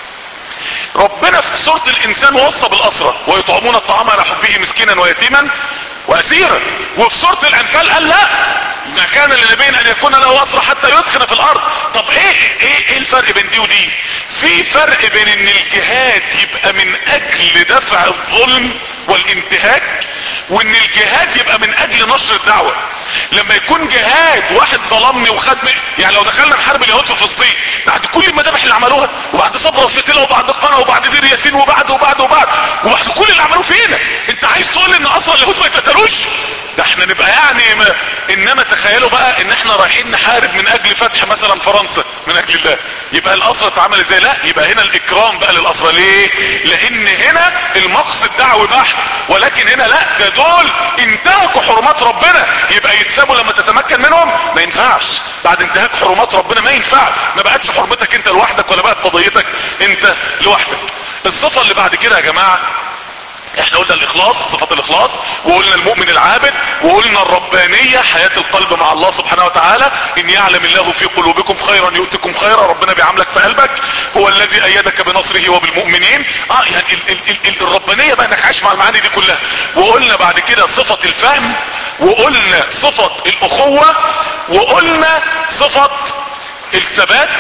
ربنا في سورة الانسان وصى بالاسرة ويطعمون الطعام على حبه مسكينا ويتيما واسيرا، وفي سورة الانفال قال لا، ما كان لنبي ان يكون له اسرى حتى يدخن في الارض. طب ايه ايه ايه الفرق بين دي ودي؟ في فرق بين ان الجهاد يبقى من اجل دفع الظلم والانتهاك، وان الجهاد يبقى من اجل نشر الدعوة. لما يكون جهاد واحد ظلمني وخد، يعني لو دخلنا نحارب اليهود في فلسطين بعد كل المذابح اللي عملوها وبعد صبرا وشتيلة وبعد قنا وبعد دير ياسين وبعد وبعد وبعد وبعد كل اللي عملوه فينا، انت عايز تقول ان اصلا اليهود ما يتقتلوش؟ ده احنا نبقى يعني ما. انما تخيلوا بقى ان احنا رايحين نحارب من اجل فتح مثلا فرنسا من اجل الله، يبقى الاسرة اتعمل ازاي؟ لا، يبقى هنا الاكرام بقى للاسرة. ليه؟ لان هنا المقصد دعوي بحت، ولكن هنا لا، ده دول انتهكوا حرمات ربنا، يبقى يتسابوا لما تتمكن منهم؟ ما ينفعش. بعد انتهاك حرمات ربنا ما ينفع، ما بقتش حرمتك انت لوحدك ولا بقت قضيتك انت لوحدك. الصفة اللي بعد كده يا جماعة، احنا قلنا الاخلاص، صفة الاخلاص، وقلنا المؤمن العابد، وقلنا الربانية، حياة القلب مع الله سبحانه وتعالى. ان يعلم الله في قلوبكم خيرا يؤتكم خيرا، ربنا بيعاملك في قلبك. هو الذي ايدك بنصره وبالمؤمنين. اه يعني ال ال ال الربانية بقى انك عايش مع المعاني دي كلها. وقلنا بعد كده صفة الفهم، وقلنا صفة الاخوة، وقلنا صفة الثبات،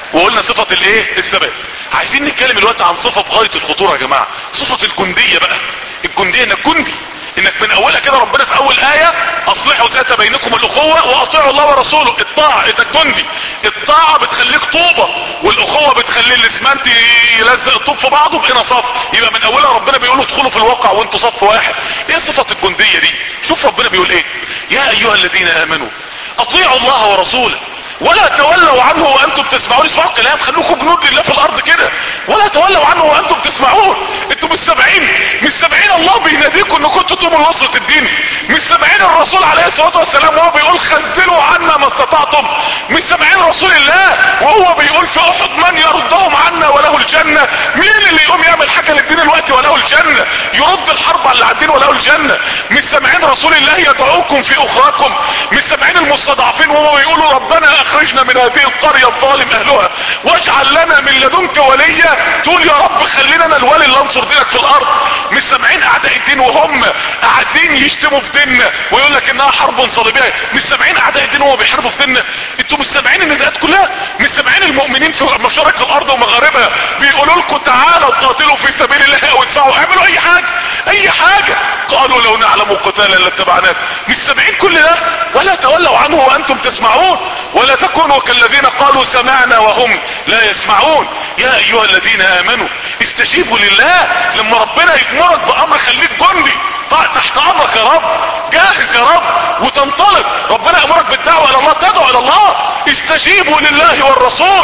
وقلنا صفة الايه الثبات. عايزين نتكلم الوقت عن صفة في غاية الخطورة يا جماعة، صفة الجندية بقى. الجندية انك جندي، انك من اولها كده ربنا في اول آية اصلحوا ذات بينكم الاخوة واطيعوا الله ورسوله. الطاعة انك جندي، الطاعة بتخليك طوبة، والاخوة بتخلي الاسمنت يلزق الطوب في بعضه بقينا صف. يبقى من اولها ربنا بيقول ادخلوا في الواقع وانتوا صف واحد. ايه صفة الجندية دي؟ شوف ربنا بيقول ايه: يا ايها الذين امنوا اطيعوا الله ورسوله ولا تولوا عنه وانتم تسمعون. اسمعوا الكلام، خلوكم جنود لله في الارض كده. ولا تولوا عنه وانتم تسمعون. انتم مش سامعين؟ مش سامعين الله بيناديكم ان كنتوا تقوموا نصرة الدين؟ مش سامعين الرسول عليه الصلاة والسلام وهو بيقول خزلوا عنا ما استطعتم؟ مش سامعين رسول الله وهو بيقول في احد من يردهم عنا وله الجنة؟ مين اللي يقوم يعمل حاجة للدين الوقت وله الجنة، يرد الحرب على اللي على الدين وله الجنة؟ مش سامعين رسول الله يدعوكم في اخراكم؟ مش سامعين المستضعفين وهو بيقولوا ربنا اخرجنا من هذه القرية الظالم اهلها واجعل لنا من لدنك وليا؟ تقول يا رب خلينا انا الولي اللي انصر دينك في الارض. مش سامعين اعداء الدين وهم قاعدين يشتموا في ديننا ويقول لك انها حرب صليبيه؟ مش سامعين اعداء الدين وهو بيحاربوا في ديننا؟ انتوا مش سامعين النداءات كلها؟ مش سامعين المؤمنين في مشارق الارض ومغاربها بيقولوا لكم تعالوا قاتلوا في سبيل الله او ادفعوا، اعملوا اي حاجه اي حاجه؟ قالوا لو نعلم قتالا لاتبعناك. مش سامعين كل ده؟ ولا تولوا عنه وانتم تسمعون ولا تكونوا كالذين قالوا سمعنا وهم لا يسمعون. يا ايها الذين امنوا استجيبوا لله. لما ربنا يأمرك بامر خليك جندي تحت امرك يا رب، جاهز يا رب وتنطلق. ربنا يأمرك بالدعوة الى الله، تدعو الى الله. استجيبوا لله والرسول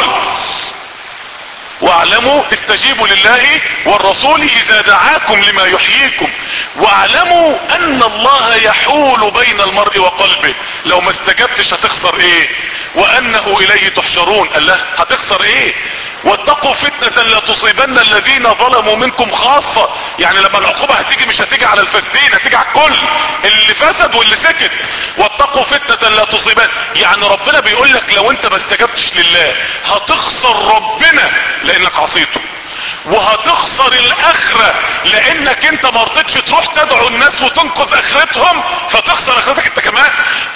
واعلموا، استجيبوا لله والرسول اذا دعاكم لما يحييكم واعلموا ان الله يحول بين المرء وقلبه. لو ما استجبتش هتخسر ايه؟ وانه اليه تحشرون. قال له هتخسر ايه؟ واتقوا فتنة لا تصيبن الذين ظلموا منكم خاصة. يعني لما العقوبة هتيجي مش هتيجي على الفاسدين، هتيجي على الكل اللي فسد واللي سكت. واتقوا فتنة لا تصيبن، يعني ربنا بيقول لك لو انت ما استجبتش لله هتخسر ربنا لانك عصيته، وهتخسر الاخرة لانك انت ما رضيتش تروح تدعو الناس وتنقذ اخرتهم فتخسر اخرتك انت كمان،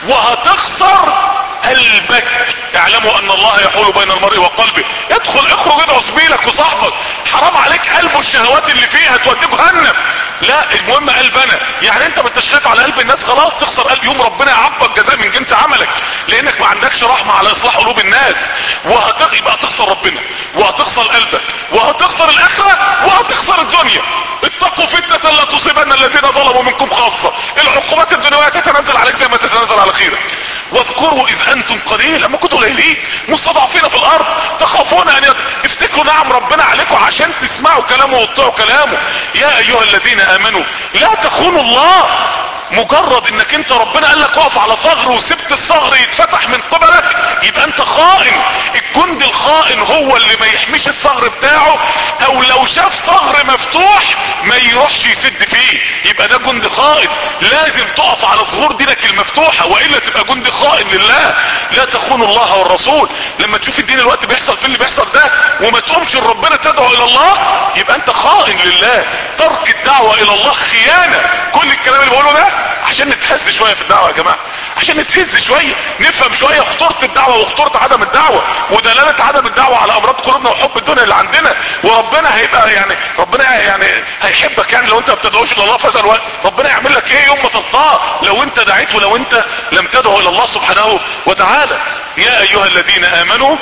وهتخسر قلبك. اعلموا ان الله يحول بين المرء وقلبه. ادخل اخرج ادعو زميلك وصاحبك، حرام عليك قلبه الشهوات اللي فيه هتوديه جهنم. لا المهم قلبنا، يعني انت ما انتش خايف على قلب الناس خلاص تخسر قلب، يوم ربنا يعاقبك جزاء من جنس عملك لانك ما عندكش رحمة على اصلاح قلوب الناس. وهتغ يبقى هتخسر ربنا وهتخسر قلبك وهتخسر الاخرة وهتخسر الدنيا. اتقوا فتنة لا تصيبن الذين ظلموا منكم خاصة. العقوبات الدنيوية تتنزل عليك زي ما تتنزل على خيرك. واذكروا اذ انتم قليل، لما كنتوا قليلين مستضعفين في الارض تخافون ان يد... افتكروا نعم ربنا عليكم عشان تسمعوا كلامه وتطيعوا كلامه. يا ايها الذين امنوا لا تخونوا الله. مجرد انك انت ربنا قال لك اقف على ثغر وسبت الثغر يتفتح من قبلك يبقى انت خائن. الجندي الخائن هو اللي ما يحميش الثغر بتاعه، او لو شاف ثغر مفتوح ما يروحش يسد فيه، يبقى ده جندي خائن. لازم تقف على ثغور دينك المفتوحة والا تبقى جندي خائن لله. لا تخونوا الله والرسول. لما تشوف الدين الوقت بيحصل في اللي بيحصل ده وما تقومش ربنا تدعو الى الله يبقى انت خائن لله. ترك الدعوة الى الله خيانة. كل الكلام اللي بقوله ده عشان نتهز شوية في الدعوة يا جماعة، عشان نتهز شوية نفهم شوية خطورة الدعوة وخطورة عدم الدعوة ودلالة عدم الدعوة على امراض قلوبنا وحب الدنيا اللي عندنا. وربنا هيبقى يعني ربنا يعني هيحبك يعني لو انت ما بتدعوش الى الله في هذا الوقت. ربنا يعمل لك ايه يوم ما تلقاه لو انت دعيت ولو انت لم تدعو الى الله سبحانه وتعالى. يا ايها الذين امنوا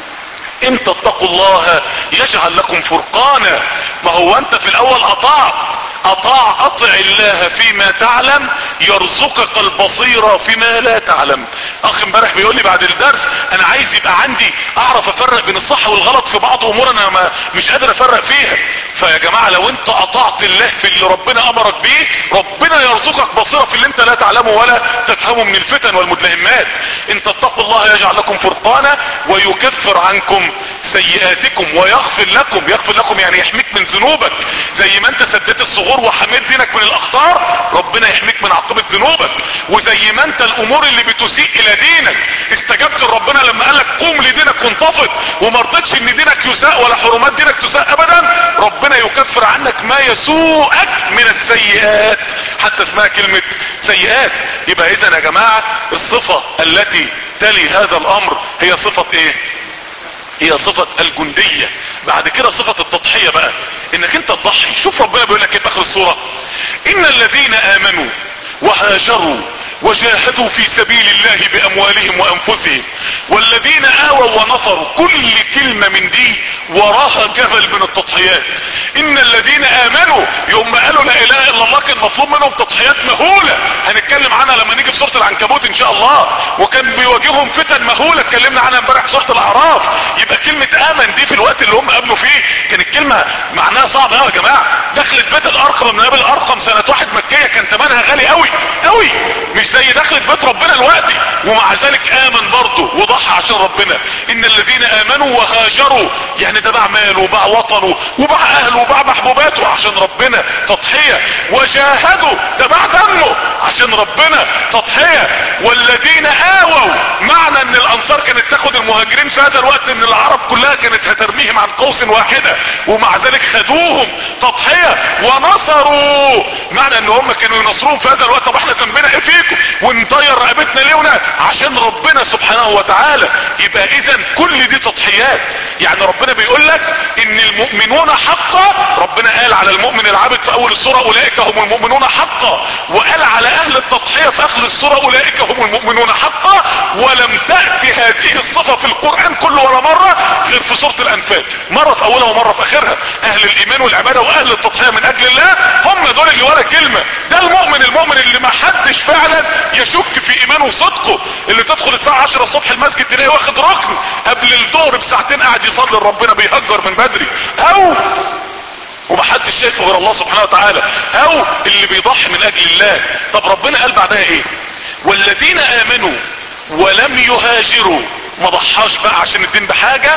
ان تتقوا الله يجعل لكم فرقانا. ما هو انت في الاول اطعت، اطاع اطع الله فيما تعلم يرزقك البصيرة فيما لا تعلم. اخ امبارح بيقول لي بعد الدرس انا عايز يبقى عندي اعرف افرق بين الصح والغلط في بعض امور انا ما مش قادر افرق فيها. فيا جماعة لو انت اطعت الله في اللي ربنا امرك بيه ربنا يرزقك بصيرة في اللي انت لا تعلمه ولا تفهمه من الفتن والمدلهمات. ان تتقوا الله يجعل لكم فرقانا ويكفر عنكم سيئاتكم ويغفر لكم. يغفر لكم يعني يحميك من ذنوبك، زي ما انت سديت الصغور وحميت دينك من الاخطار ربنا يحميك من عقوبة ذنوبك. وزي ما انت الامور اللي بتسيء الى دينك استجبت لربنا لما قالك قوم لدينك وانتفض وما رضيتش ان دينك يساء ولا حرمات دينك تساء ابدا، ربنا يكفر عنك ما يسوءك من السيئات، حتى اسمها كلمة سيئات. يبقى اذا يا جماعة الصفة التي تلي هذا الامر هي صفة ايه؟ هي صفة الجندية. بعد كده صفة التضحية بقى، انك انت تضحي. شوف ربنا بيقول لك ايه في اخر السورة: ان الذين امنوا وهاجروا وجاهدوا في سبيل الله باموالهم وانفسهم والذين اووا ونصروا. كل كلمة من دي وراها جبل من التضحيات. ان الذين امنوا يوم قالوا لا اله الا الله كان مطلوب منهم تضحيات مهولة، هنتكلم عنها لما نيجي في سورة العنكبوت ان شاء الله. وكان بيواجههم فتن مهولة اتكلمنا عنها امبارح في سورة الاعراف. يبقى كلمة امن دي في الوقت اللي هم امنوا فيه كانت كلمة معناها صعب قوي يا جماعة. دخلت بيت الارقم من ابي الارقم سنة واحد مكية كان ثمنها غالي قوي قوي، مش زي دخلت بيت ربنا دلوقتي. ومع ذلك امن برضه وضحى عشان ربنا. ان الذين امنوا وهاجروا، يعني ده باع ماله وباع وطنه وباع اهله وباع محبوباته عشان ربنا، تضحية. وجاهدوا، ده باع دمه عشان ربنا، تضحية. والذين اووا، معنى ان الانصار كانت تاخد المهاجرين في هذا الوقت ان العرب كلها كانت هترميهم عن قوس واحدة، ومع ذلك خدوهم، تضحية. ونصروا، معنى ان هم كانوا ينصروهم في هذا الوقت. طب احنا ذنبنا ايه فيكم ونطير رقبتنا ليه ونا عشان ربنا سبحانه وتعالى. يبقى اذا كل دي تضحيات. يعني ربنا بيقول لك ان المؤمنون حقا، ربنا قال على المؤمن العابد في اول السورة اولئك هم المؤمنون حقا، وقال على اهل التضحية في اخر السورة اولئك هم المؤمنون حقا. ولم تأتي هذه الصفة في القرآن كله ولا مرة غير في سورة الانفال، مرة في اولها ومرة في اخرها. اهل الايمان والعبادة واهل التضحية من اجل الله هم دول اللي ولا كلمة. ده المؤمن، المؤمن اللي ما حدش فعلا يشك في ايمانه وصدقه، اللي تدخل الساعة عشرة الصبح المسجد تلاقيه واخد ركن قبل الظهر بساعتين قاعد يصلي لربنا بيهجر من بدري، او ومحدش شايفه غير الله سبحانه وتعالى، او اللي بيضحي من اجل الله. طب ربنا قال بعدها ايه؟ والذين امنوا ولم يهاجروا، ما ضحاش بقى عشان الدين بحاجة.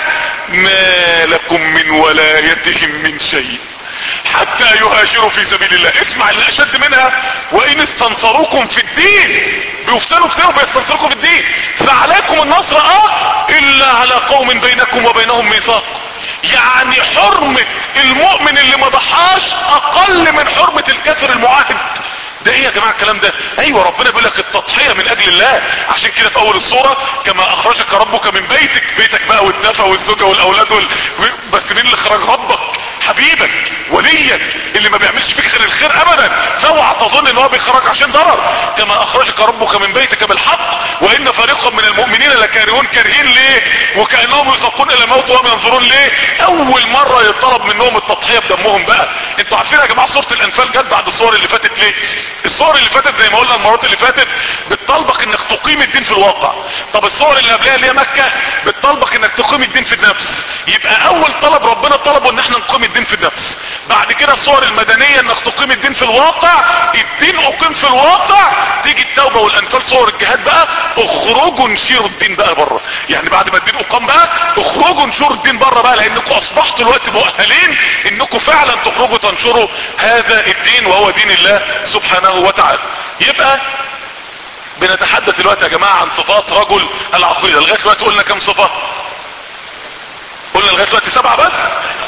ما لكم من ولايتهم من شيء حتى يهاجروا في سبيل الله. اسمع اللي اشد منها: وان استنصروكم في الدين، بيفتنوا كتير بيستنصروكم في الدين، فعليكم النصر اه الا على قوم بينكم وبينهم ميثاق. يعني حرمة المؤمن اللي ما ضحاش اقل من حرمة الكافر المعاهد. ده ايه يا جماعة الكلام ده؟ ايوه ربنا بيقول لك التضحية من اجل الله. عشان كده في اول السورة: كما اخرجك ربك من بيتك، بيتك بقى والدفى والزوجة والاولاد وال... بس مين اللي خرج؟ ربك، حبيبك، وليك، اللي ما بيعملش فيك غير الخير ابدا. فاوعى تظن ان هو بيخرج عشان ضرر. كما اخرجك ربك من بيتك بالحق وان فريقا من المؤمنين لكارهون. كارهين ليه؟ وكانهم يساقون الى الموت وهم ينظرون ليه؟ اول مرة يطلب منهم التضحية بدمهم بقى. انتوا عارفين يا جماعة سورة الانفال جت بعد الصور اللي فاتت ليه؟ الصور اللي فاتت زي ما قلنا المرات اللي فاتت بتطلبك انك تقيم الدين في الواقع. طب الصور اللي قبلها اللي هي مكة بتطلبك انك تقيم الدين في النفس. يبقى اول طلب ربنا طلبه ان احنا نقيم الدين في النفس. بعد كده الصور المدنية انك تقيم الدين في الواقع. الدين اقيم في الواقع، تيجي التوبة والانفال صور الجهاد بقى: اخرجوا انشروا الدين بقى بره. يعني بعد ما الدين اقام بقى اخرجوا انشروا الدين بره بقى، لانكم اصبحتوا الوقت مؤهلين انكم فعلا تخرجوا تنشروا هذا الدين وهو دين الله سبحانه وتعالى. يبقى بنتحدث دلوقتي يا جماعة عن صفات رجل العقيدة. لغاية دلوقتي قلنا كم صفة؟ قلنا لغاية دلوقتي سبعة بس.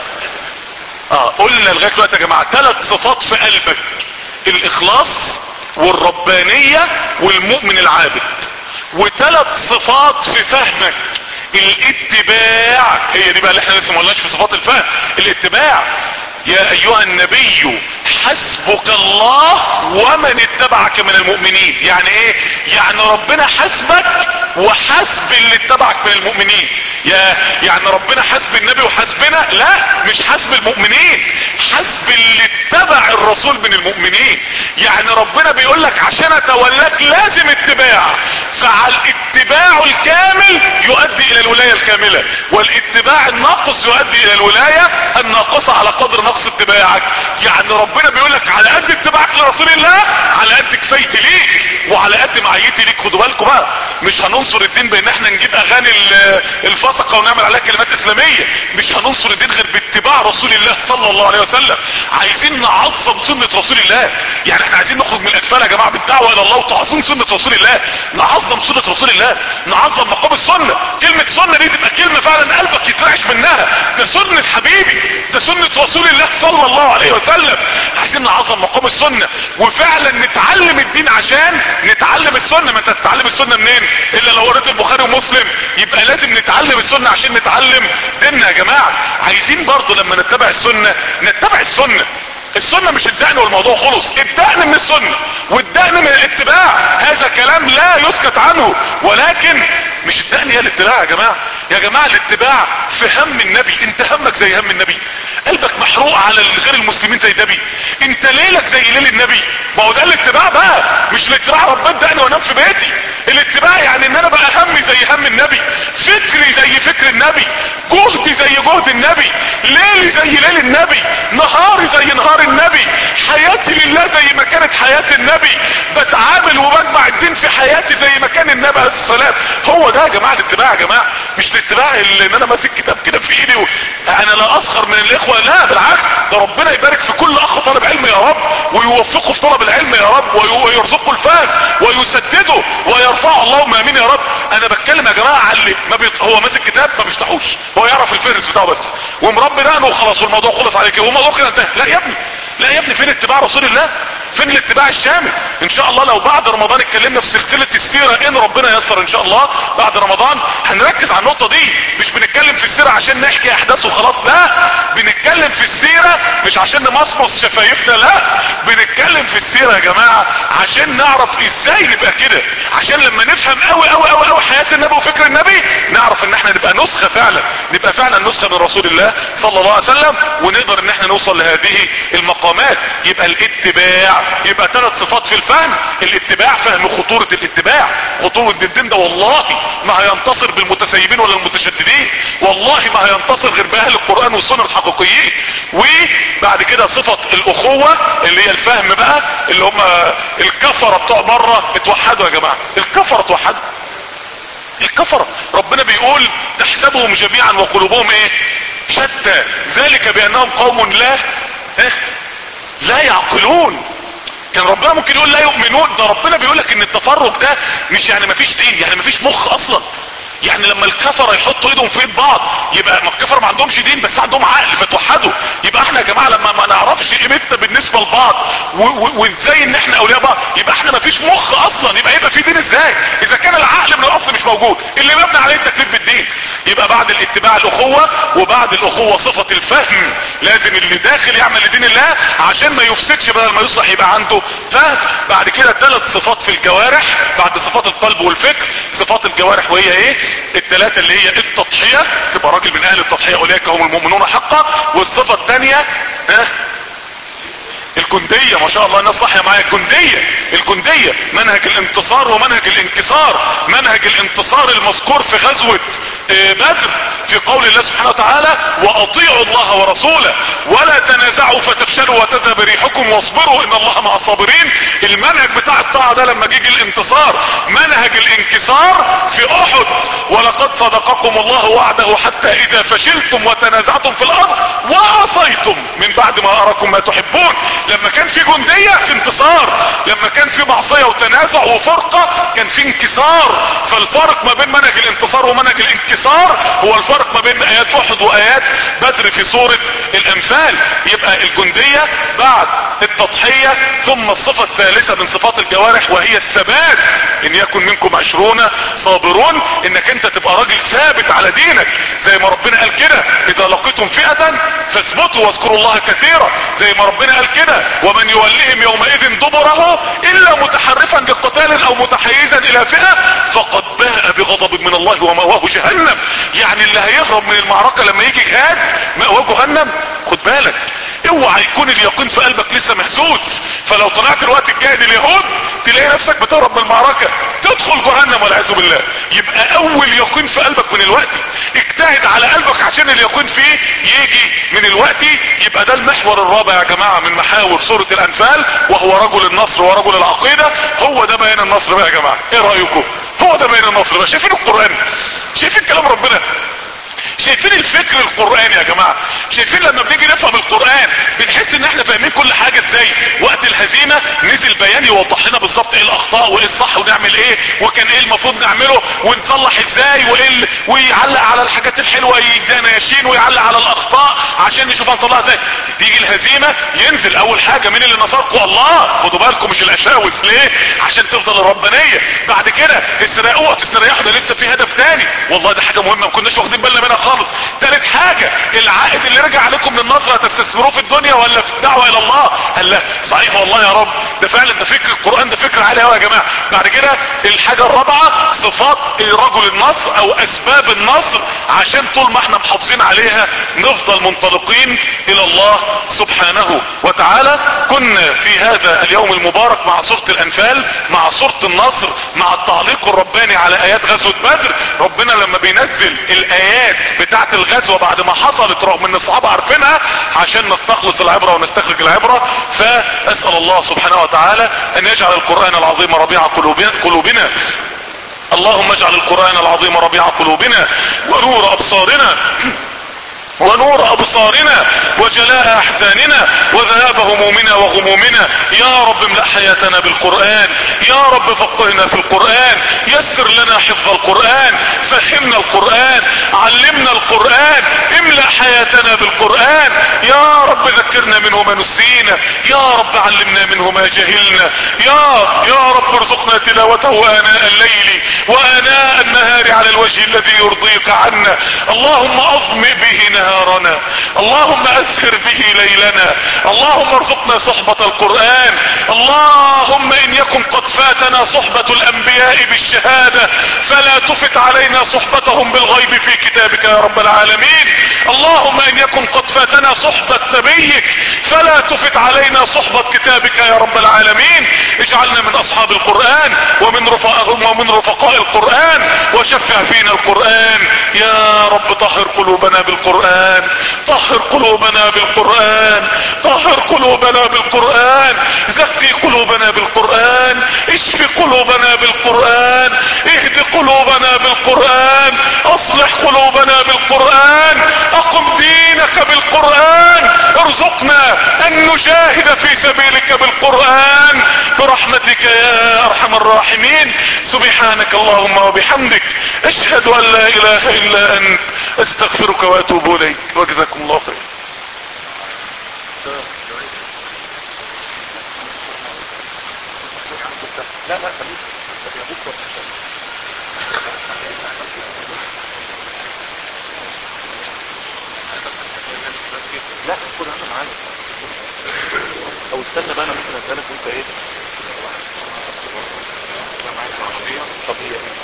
اه قلنا لغاية دلوقتي يا جماعة ثلاث صفات في قلبك: الاخلاص والربانية والمؤمن العابد. وثلاث صفات في فهمك: الاتباع. هي دي بقى اللي احنا لسه ما قلناش في صفات الفهم: الاتباع. يا ايها النبي حسبك الله ومن اتبعك من المؤمنين. يعني ايه؟ يعني ربنا حسبك وحسب اللي اتبعك من المؤمنين. يا يعني ربنا حسب النبي وحسبنا؟ لا، مش حسب المؤمنين، حسب اللي اتبع الرسول من المؤمنين. يعني ربنا بيقول لك عشان اتولاك لازم اتباع، فعلى الاتباع الكامل يؤدي الى الولاية الكاملة، والاتباع الناقص يؤدي الى الولاية الناقصة على قدر نقص اتباعك. يعني ربنا بيقول لك على قد اتباعك لرسول الله على قد كفايتي ليك وعلى قد معيتي ليك. خدوا بالكم بقى، مش هننصر الدين بان احنا نجيب اغاني الفسقة ونعمل عليها كلمات اسلامية. مش هننصر الدين غير باتباع رسول الله صلى الله عليه وسلم. عايزين نعظم سنة رسول الله. يعني احنا عايزين نخرج من الاكفال يا جماعة بالدعوة الى الله وتعظيم سنة رسول الله. نعظم سنة رسول الله، نعظم مقام السنة. كلمة سنة دي تبقى كلمة فعلا قلبك يترعش منها. ده سنة حبيبي، ده سنة رسول الله صلى الله عليه وسلم. عايزين نعظم مقام السنة وفعلا نتعلم الدين عشان نتعلم السنة. ما انت تتعلم السنة منين الا لو قريت البخاري ومسلم؟ يبقى لازم نتعلم السنة عشان نتعلم ديننا يا جماعة. عايزين برضو لما نتبع السنة نتبع السنة. السنة مش الدقن والموضوع خلص، الدقن من السنة والدقن من الاتباع، هذا كلام لا يسكت عنه، ولكن مش الدقن هي الاتباع يا جماعة. يا جماعة الاتباع في هم النبي. انت همك زي هم النبي؟ قلبك محروق على غير المسلمين زي النبي؟ انت ليلك زي ليل النبي؟ ما هو ده الاتباع بقى، مش الاتباع ربنا دقني وانام في بيتي. الاتباع يعني ان انا بقى همي زي هم النبي، فكري زي فكر النبي، جهدي زي جهد النبي، ليلي زي ليل النبي، نهاري زي نهار النبي، حياتي لله زي ما كانت حياة النبي، بتعامل وبجمع الدين في حياتي زي ما كان النبي عليه السلام. هو ده يا جماعة الاتباع يا جماعة، مش الاتباع اللي ان انا ماسك كتاب كده في ايدي و... انا لا اسخر من الاخوة، لا بالعكس، ده ربنا يبارك في كل اخ طالب علم يا رب، ويوفقه في طلب العلم يا رب، ويرزقه الفهم ويسدده ويرفعه، اللهم امين يا رب. انا بتكلم يا جماعة على اللي ما بيط... هو ماسك كتاب ما بيفتحوش، هو يعرف الفهرس بتاعه بس ومربي دقنه وخلاص والموضوع خلص عليك والموضوع كده انتهى. لا يا ابني، لا يا ابني، فين اتباع رسول الله؟ فين الاتباع الشامل؟ ان شاء الله لو بعد رمضان اتكلمنا في سلسلة السيرة ان ربنا يسر ان شاء الله بعد رمضان هنركز على النقطة دي. مش بنتكلم في السيرة عشان نحكي احداث وخلاص، لا، بنتكلم في السيرة مش عشان نمصمص شفايفنا، لا، بنتكلم في السيرة يا جماعة عشان نعرف ازاي نبقى كده، عشان لما نفهم قوي قوي قوي قوي حياة النبي وفكر النبي نعرف ان احنا نبقى نسخة فعلا، نبقى فعلا نسخة من رسول الله صلى الله عليه وسلم، ونقدر ان احنا نوصل لهذه المقامات. يبقى الاتباع، يبقى ثلاث صفات في الفهم. الاتباع، فهم خطورة الاتباع، خطورة الدين ده والله ما هينتصر بالمتسيبين ولا المتشددين، والله ما هينتصر غير باهل القرآن والسنة الحقيقيين. وبعد كده صفة الاخوة اللي هي الفهم بقى، اللي هم الكفرة بتوع بره اتوحدوا يا جماعة، الكفرة اتوحدوا، الكفرة ربنا بيقول تحسبهم جميعا وقلوبهم ايه؟ شتى، ذلك بانهم قوم لا ايه؟ لا يعقلون. كان ربنا ممكن يقول لا يؤمنون، ده ربنا بيقولك ان التفرق ده مش يعني مفيش دين، يعني مفيش مخ اصلا. يعني لما الكفرة يحطوا ايدهم في ايد بعض يبقى ما الكفرة ما عندهمش دين بس عندهم عقل فتوحدوا. يبقى احنا يا جماعة لما ما نعرفش قيمتنا بالنسبة لبعض وازاي ان احنا اولياء بعض يبقى احنا ما فيش مخ اصلا، يبقى يبقى في دين ازاي اذا كان العقل من الاصل مش موجود اللي مبني عليه التكليف بالدين؟ يبقى بعد الاتباع الاخوة، وبعد الاخوة صفة الفهم، لازم اللي داخل يعمل لدين الله عشان ما يفسدش بدل ما يصلح يبقى عنده فهم. بعد كده ثلاث صفات في الجوارح بعد صفات القلب والفكر. صفات الجوارح وهي ايه؟ الثلاثة اللي هي التضحية، تبقى راجل من اهل التضحية، اولئك هم المؤمنون حقا. والصفة الثانية ها الجندية، ما شاء الله الناس صاحية معايا، الجندية، الجندية منهج الانتصار ومنهج الانكسار. منهج الانتصار المذكور في غزوة بدر في قول الله سبحانه وتعالى واطيعوا الله ورسوله ولا تنازعوا فتفشلوا وتذهب ريحكم واصبروا ان الله مع الصابرين. المنهج بتاع الطاعة ده لما جيجي الانتصار. منهج الانكسار في احد ولقد صدقكم الله وعده حتى اذا فشلتم وتنازعتم في الارض وعصيتم من بعد ما اراكم ما تحبون. لما كان في جندية في انتصار، لما كان في معصية وتنازع وفرقة كان في انكسار. فالفرق ما بين منهج الانتصار ومنهج الانكسار هو الفرق ما بين ايات احد وايات بدر في سورة الانفال. يبقى الجندية بعد التضحية. ثم الصفة الثالثة من صفات الجوارح وهي الثبات، ان يكن منكم عشرون صابرون، انك انت تبقى راجل ثابت على دينك زي ما ربنا قال كده اذا لقيتم فئة فاثبتوا واذكروا الله كثيرا، زي ما ربنا قال كده ومن يولهم يومئذ دبره الا متحرفا لقتال او متحيزا الى فئة فقد باء بغضب من الله ومأواه جهنم. يعني اللي هيهرب من المعركة لما يجي جهاد مأواه جهنم. خد بالك اوعى يكون اليقين في قلبك لسه مهزوز، فلو طلعت الوقت الجاهد اليهود تلاقي نفسك بتهرب من المعركة تدخل جهنم والعياذ بالله. يبقى اول يقين في قلبك من الوقت، اجتهد على قلبك عشان اليقين فيه يجي من الوقت. يبقى ده المحور الرابع يا جماعة من محاور سورة الانفال وهو رجل النصر ورجل العقيدة. هو ده بيان النصر بقى يا جماعة، ايه رأيكم؟ هو ده بيان النصر بقى. شايفين القرآن؟ شايفين كلام ربنا؟ شايفين الفكر القرآني يا جماعة؟ شايفين لما بنيجي نفهم القرآن بنحس ان احنا فاهمين كل حاجة ازاي؟ وقت الهزيمة نزل بيان يوضح لنا بالظبط ايه الاخطاء وايه الصح ونعمل ايه وكان ايه المفروض نعمله ونصلح ازاي وايه ال... ويعلق على الحاجات الحلوة يدينا ياشين ويعلق على الاخطاء عشان نشوف هنطلعها ازاي. تيجي الهزيمة ينزل اول حاجة مين اللي نصركم؟ الله. خدوا بالكم مش الاشاوس. ليه؟ عشان تفضل الربانية. بعد كده استريحوا تستريحوا ده لسه في هدف تاني. والله ده حاجة مهمة ما كناش واخدين بالنا منها خالص. تالت حاجة العائد اللي رجع عليكم من النصر هتستثمروه في الدنيا ولا في الدعوة الى الله؟ قال لا صحيح والله يا رب ده فعلا ده فكر القرآن ده فكر عالي قوي يا جماعة. بعد كده الحاجة الرابعة صفات رجل النصر او اسباب النصر عشان طول ما احنا محافظين عليها نفضل منطلقين الى الله سبحانه وتعالى. كنا في هذا اليوم المبارك مع سورة الانفال مع سورة النصر مع التعليق الرباني على ايات غزوة بدر. ربنا لما بينزل الايات بتاعت الغزوة بعد ما حصلت رغم ان الصحابة عارفينها عشان نستخلص العبرة ونستخرج العبرة. فاسأل الله سبحانه وتعالى ان يجعل القرآن العظيم ربيع قلوبنا. اللهم اجعل القرآن العظيم ربيع قلوبنا ونور ابصارنا ونور ابصارنا وجلاء احزاننا وذهاب همومنا وغمومنا. يا رب املأ حياتنا بالقرآن. يا رب فقهنا في القرآن. يسر لنا حفظ القرآن. فهمنا القرآن. علمنا القرآن. املأ حياتنا بالقرآن. يا رب ذكرنا منه ما نسينا. يا رب علمنا منه ما جهلنا. يا يا رب ارزقنا تلاوته آناء الليل وآناء النهار على الوجه الذي يرضيك عنا. اللهم اظمئ به نهارنا. اللهم اسهر به ليلنا. اللهم ارزقنا صحبة القرآن. اللهم ان يكن قد فاتنا صحبة الانبياء بالشهادة فلا تفت علينا صحبتهم بالغيب في كتابك يا رب العالمين. اللهم ان يكن قد فاتنا صحبة نبيك فلا تفت علينا صحبة كتابك يا رب العالمين. اجعلنا من اصحاب القرآن ومن رفقائهم ومن رفقاء القرآن وشفع فينا القرآن. يا رب طهر قلوبنا بالقرآن. طهر قلوبنا بالقرآن. طهر قلوبنا بالقرآن. زكي قلوبنا بالقرآن. اشف قلوبنا بالقرآن. اهد قلوبنا بالقرآن. اصلح قلوبنا بالقرآن. اقم دينك بالقرآن. ارزقنا ان نجاهد في سبيلك بالقرآن برحمتك يا ارحم الراحمين. سبحانك اللهم وبحمدك اشهد ان لا اله الا انت استغفرك واتوب اليك وجزاكم الله خير. لا لا خليك لا خد انا معانا او استنى بقى انا ممكن ادالك وانت ايه؟ طب هي